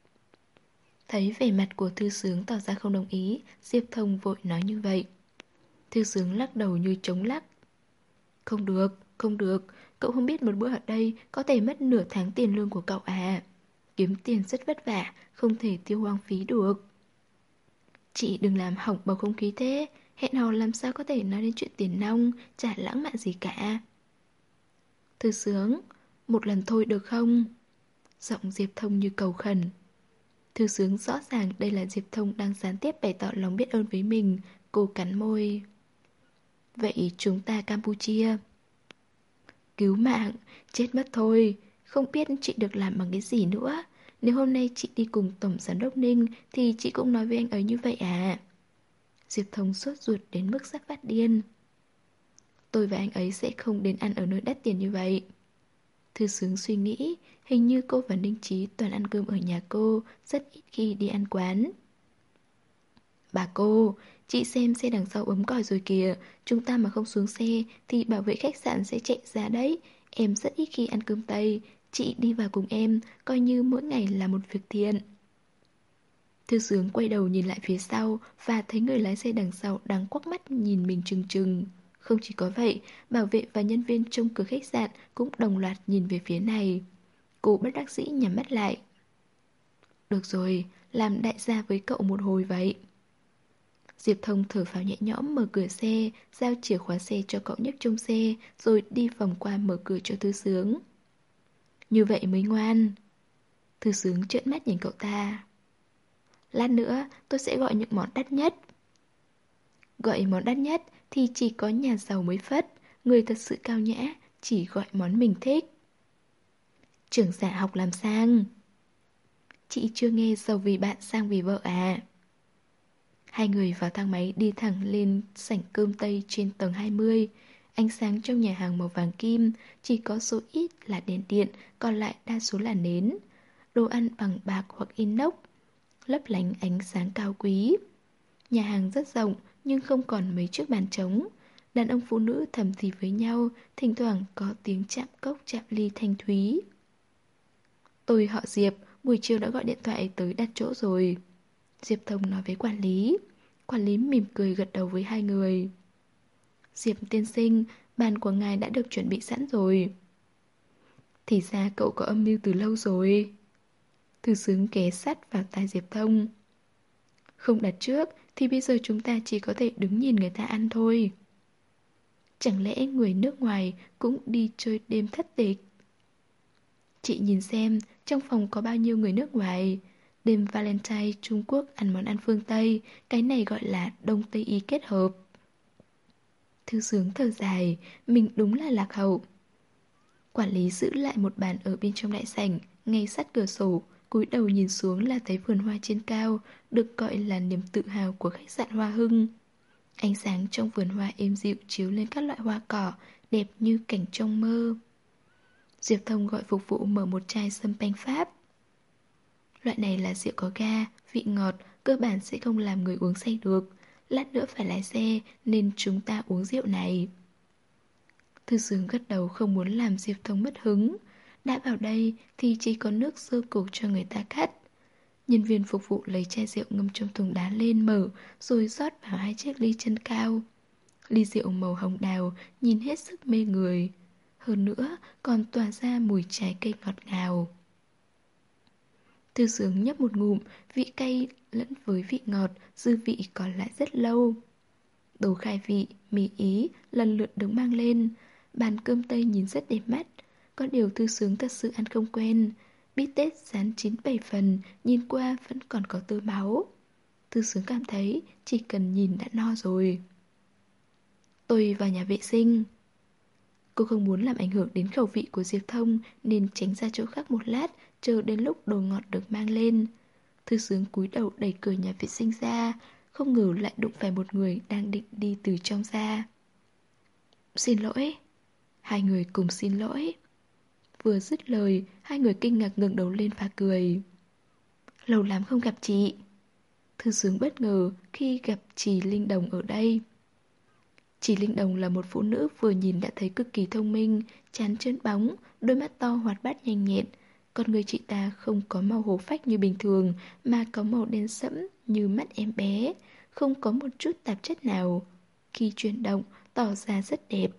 Thấy vẻ mặt của Thư Sướng tỏ ra không đồng ý, Diệp Thông vội nói như vậy. Thư Sướng lắc đầu như trống lắc. Không được, không được, cậu không biết một bữa ở đây có thể mất nửa tháng tiền lương của cậu à. Kiếm tiền rất vất vả, không thể tiêu hoang phí được. Chị đừng làm hỏng bầu không khí thế, hẹn hò làm sao có thể nói đến chuyện tiền nong, chả lãng mạn gì cả. Thư Sướng, một lần thôi được không? Giọng Diệp Thông như cầu khẩn. Thư Sướng rõ ràng đây là Diệp Thông đang gián tiếp bày tỏ lòng biết ơn với mình, cô cắn môi. Vậy chúng ta Campuchia. Cứu mạng, chết mất thôi, không biết chị được làm bằng cái gì nữa. Nếu hôm nay chị đi cùng Tổng Giám đốc Ninh thì chị cũng nói với anh ấy như vậy à? Diệp Thông sốt ruột đến mức sắp phát điên. Tôi và anh ấy sẽ không đến ăn ở nơi đắt tiền như vậy. Thư Sướng suy nghĩ, hình như cô và Ninh Trí toàn ăn cơm ở nhà cô, rất ít khi đi ăn quán. Bà cô, chị xem xe đằng sau ấm còi rồi kìa, chúng ta mà không xuống xe thì bảo vệ khách sạn sẽ chạy ra đấy. Em rất ít khi ăn cơm Tây, chị đi vào cùng em, coi như mỗi ngày là một việc thiện. Thư Sướng quay đầu nhìn lại phía sau và thấy người lái xe đằng sau đang quắc mắt nhìn mình trừng trừng. Không chỉ có vậy, bảo vệ và nhân viên trông cửa khách sạn cũng đồng loạt nhìn về phía này. Cô bất đắc dĩ nhắm mắt lại. Được rồi, làm đại gia với cậu một hồi vậy. Diệp Thông thở phào nhẹ nhõm mở cửa xe, giao chìa khóa xe cho cậu nhấc trong xe, rồi đi vòng qua mở cửa cho Thư Sướng. Như vậy mới ngoan. Thư Sướng trợn mắt nhìn cậu ta. Lát nữa tôi sẽ gọi những món đắt nhất. Gọi món đắt nhất thì chỉ có nhà giàu mới phất, người thật sự cao nhã, chỉ gọi món mình thích. Trưởng giả học làm sang. Chị chưa nghe giàu vì bạn sang vì vợ à? Hai người vào thang máy đi thẳng lên sảnh cơm Tây trên tầng hai mươi. Ánh sáng trong nhà hàng màu vàng kim, chỉ có số ít là đèn điện, còn lại đa số là nến. Đồ ăn bằng bạc hoặc inox, lấp lánh ánh sáng cao quý. Nhà hàng rất rộng nhưng không còn mấy chiếc bàn trống. Đàn ông phụ nữ thầm thì với nhau, thỉnh thoảng có tiếng chạm cốc chạm ly thanh thúy. Tôi họ Diệp, buổi chiều đã gọi điện thoại tới đặt chỗ rồi. Diệp Thông nói với quản lý. Quản lý mỉm cười gật đầu với hai người. Diệp tiên sinh, Bàn của ngài đã được chuẩn bị sẵn rồi. Thì ra cậu có âm mưu từ lâu rồi. Thư xướng ghé sát vào tai Diệp Thông. Không đặt trước thì bây giờ chúng ta chỉ có thể đứng nhìn người ta ăn thôi. Chẳng lẽ người nước ngoài cũng đi chơi đêm thất tịch? Chị nhìn xem, trong phòng có bao nhiêu người nước ngoài. Đêm Valentine Trung Quốc ăn món ăn phương Tây, cái này gọi là Đông Tây Y kết hợp. Thư xướng thở dài, mình đúng là lạc hậu. Quản lý giữ lại một bàn ở bên trong đại sảnh, ngay sát cửa sổ, cúi đầu nhìn xuống là thấy vườn hoa trên cao, được gọi là niềm tự hào của khách sạn Hoa Hưng. Ánh sáng trong vườn hoa êm dịu chiếu lên các loại hoa cỏ, đẹp như cảnh trong mơ. Diệp Thông gọi phục vụ mở một chai sâm panh Pháp. Loại này là rượu có ga, vị ngọt, cơ bản sẽ không làm người uống say được. Lát nữa phải lái xe nên chúng ta uống rượu này. Thư xướng gật đầu không muốn làm Diệp Thông mất hứng. Đã vào đây thì chỉ có nước sơ cục cho người ta cắt. Nhân viên phục vụ lấy chai rượu ngâm trong thùng đá lên mở, rồi rót vào hai chiếc ly chân cao. Ly rượu màu hồng đào nhìn hết sức mê người. Hơn nữa còn tỏa ra mùi trái cây ngọt ngào. Thư xướng nhấp một ngụm, vị cay lẫn với vị ngọt, dư vị còn lại rất lâu. Đồ khai vị, mì Ý lần lượt được mang lên. Bàn cơm Tây nhìn rất đẹp mắt. Có điều Thư xướng thật sự ăn không quen. Bít tết rán chín bảy phần, nhìn qua vẫn còn có tơ máu. Thư xướng cảm thấy chỉ cần nhìn đã no rồi. Tôi vào nhà vệ sinh. Cô không muốn làm ảnh hưởng đến khẩu vị của Diệp Thông nên tránh ra chỗ khác một lát, chờ đến lúc đồ ngọt được mang lên. Thư xướng cúi đầu đẩy cửa nhà vệ sinh ra, không ngờ lại đụng phải một người đang định đi từ trong ra. Xin lỗi. Hai người cùng xin lỗi. Vừa dứt lời, hai người kinh ngạc ngẩng đầu lên và cười. Lâu lắm không gặp chị. Thư xướng bất ngờ khi gặp chị Linh Đồng ở đây. Chị Linh Đồng là một phụ nữ vừa nhìn đã thấy cực kỳ thông minh, trán trơn bóng, đôi mắt to hoạt bát nhanh nhẹn. Con người chị ta không có màu hổ phách như bình thường, mà có màu đen sẫm như mắt em bé, không có một chút tạp chất nào. Khi chuyển động, tỏ ra rất đẹp.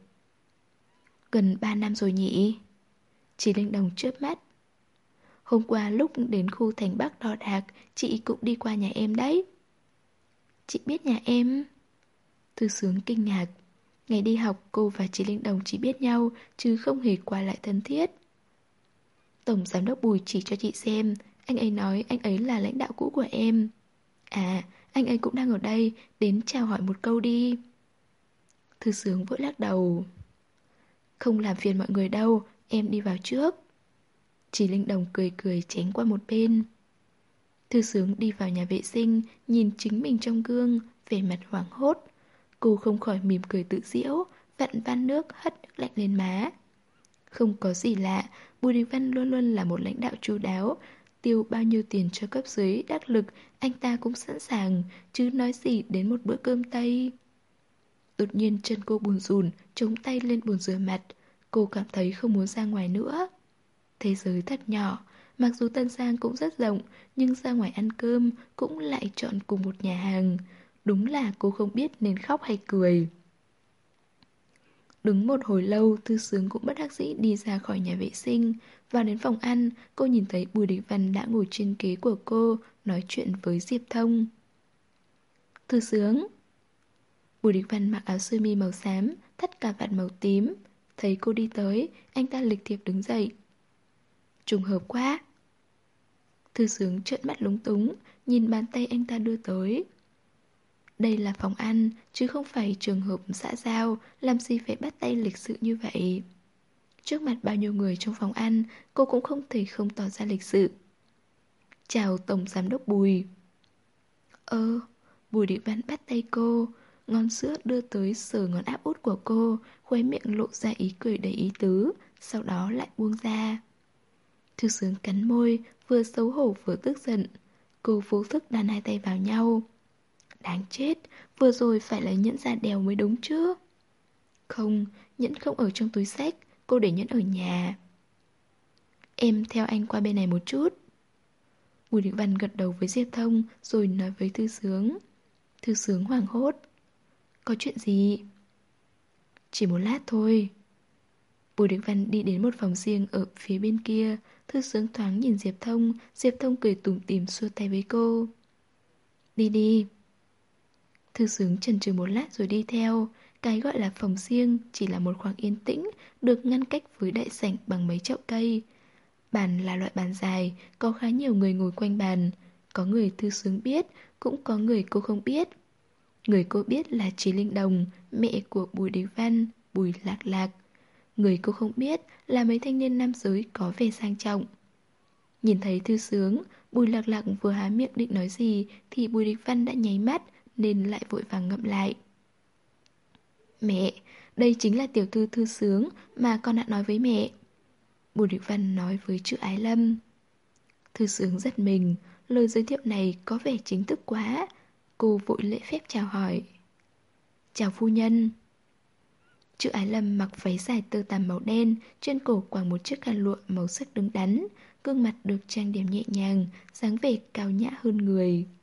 Gần ba năm rồi nhỉ? Chị Linh Đồng chớp mắt. Hôm qua lúc đến khu thành Bắc đo đạc, chị cũng đi qua nhà em đấy. Chị biết nhà em? Thư xướng kinh ngạc. Ngày đi học cô và chị Linh Đồng chỉ biết nhau, chứ không hề qua lại thân thiết. Tổng giám đốc Bùi chỉ cho chị xem. Anh ấy nói anh ấy là lãnh đạo cũ của em. À, anh ấy cũng đang ở đây, đến chào hỏi một câu đi. Thư xướng vội lắc đầu. Không làm phiền mọi người đâu, em đi vào trước. Chị Linh Đồng cười cười tránh qua một bên. Thư xướng đi vào nhà vệ sinh, nhìn chính mình trong gương, vẻ mặt hoảng hốt. Cô không khỏi mỉm cười tự giễu, vặn van nước hất nước lạnh lên má. Không có gì lạ, Bùi Đình Văn luôn luôn là một lãnh đạo chu đáo. Tiêu bao nhiêu tiền cho cấp dưới đắc lực, anh ta cũng sẵn sàng, chứ nói gì đến một bữa cơm Tây. Đột nhiên chân cô buồn rùn, chống tay lên bồn rửa mặt. Cô cảm thấy không muốn ra ngoài nữa. Thế giới thật nhỏ, mặc dù Tân Giang cũng rất rộng, nhưng ra ngoài ăn cơm cũng lại chọn cùng một nhà hàng. Đúng là cô không biết nên khóc hay cười. Đứng một hồi lâu, Thư xướng cũng bất đắc dĩ đi ra khỏi nhà vệ sinh. Vào đến phòng ăn, cô nhìn thấy Bùi Đình Văn đã ngồi trên ghế của cô, nói chuyện với Diệp Thông. Thư xướng. Bùi Đình Văn mặc áo sơ mi màu xám, thắt cà vạt màu tím. Thấy cô đi tới, anh ta lịch thiệp đứng dậy. Trùng hợp quá. Thư xướng trợn mắt lúng túng, nhìn bàn tay anh ta đưa tới. Đây là phòng ăn, chứ không phải trường hợp xã giao, làm gì phải bắt tay lịch sự như vậy. Trước mặt bao nhiêu người trong phòng ăn, cô cũng không thể không tỏ ra lịch sự. Chào Tổng Giám đốc Bùi. Ơ, Bùi Định Văn bắt tay cô, ngón sữa đưa tới sờ ngón áp út của cô, khóe miệng lộ ra ý cười đầy ý tứ, sau đó lại buông ra. Thư xướng cắn môi, vừa xấu hổ vừa tức giận. Cô vô thức đan hai tay vào nhau. Đáng chết, vừa rồi phải lấy nhẫn ra đèo mới đúng chứ. Không, nhẫn không ở trong túi xách, cô để nhẫn ở nhà. Em theo anh qua bên này một chút. Bùi Định Văn gật đầu với Diệp Thông rồi nói với Thư Sướng. Thư Sướng hoảng hốt. Có chuyện gì? Chỉ một lát thôi. Bùi Đình Văn đi đến một phòng riêng ở phía bên kia. Thư Sướng thoáng nhìn Diệp Thông. Diệp Thông cười tủm tỉm xua tay với cô. Đi đi. Thư Sướng chần chừ một lát rồi đi theo. Cái gọi là phòng riêng chỉ là một khoảng yên tĩnh, được ngăn cách với đại sảnh bằng mấy chậu cây. Bàn là loại bàn dài, có khá nhiều người ngồi quanh bàn. Có người Thư Sướng biết, cũng có người cô không biết. Người cô biết là Trí Linh Đồng, mẹ của Bùi Đình Văn, Bùi Lạc Lạc. Người cô không biết là mấy thanh niên nam giới có vẻ sang trọng. Nhìn thấy Thư Sướng, Bùi Lạc Lạc vừa há miệng định nói gì thì Bùi Đình Văn đã nháy mắt nên lại vội vàng ngậm lại. Mẹ, đây chính là tiểu thư Thư Sướng mà con đã nói với mẹ. Bùi Đình Văn nói với chữ Ái Lâm. Thư Sướng giật mình, lời giới thiệu này có vẻ chính thức quá. Cô vội lễ phép chào hỏi. Chào phu nhân. Chữ Ái Lâm mặc váy dài tơ tằm màu đen, trên cổ quàng một chiếc khăn lụa màu sắc đứng đắn, gương mặt được trang điểm nhẹ nhàng, dáng vẻ cao nhã hơn người.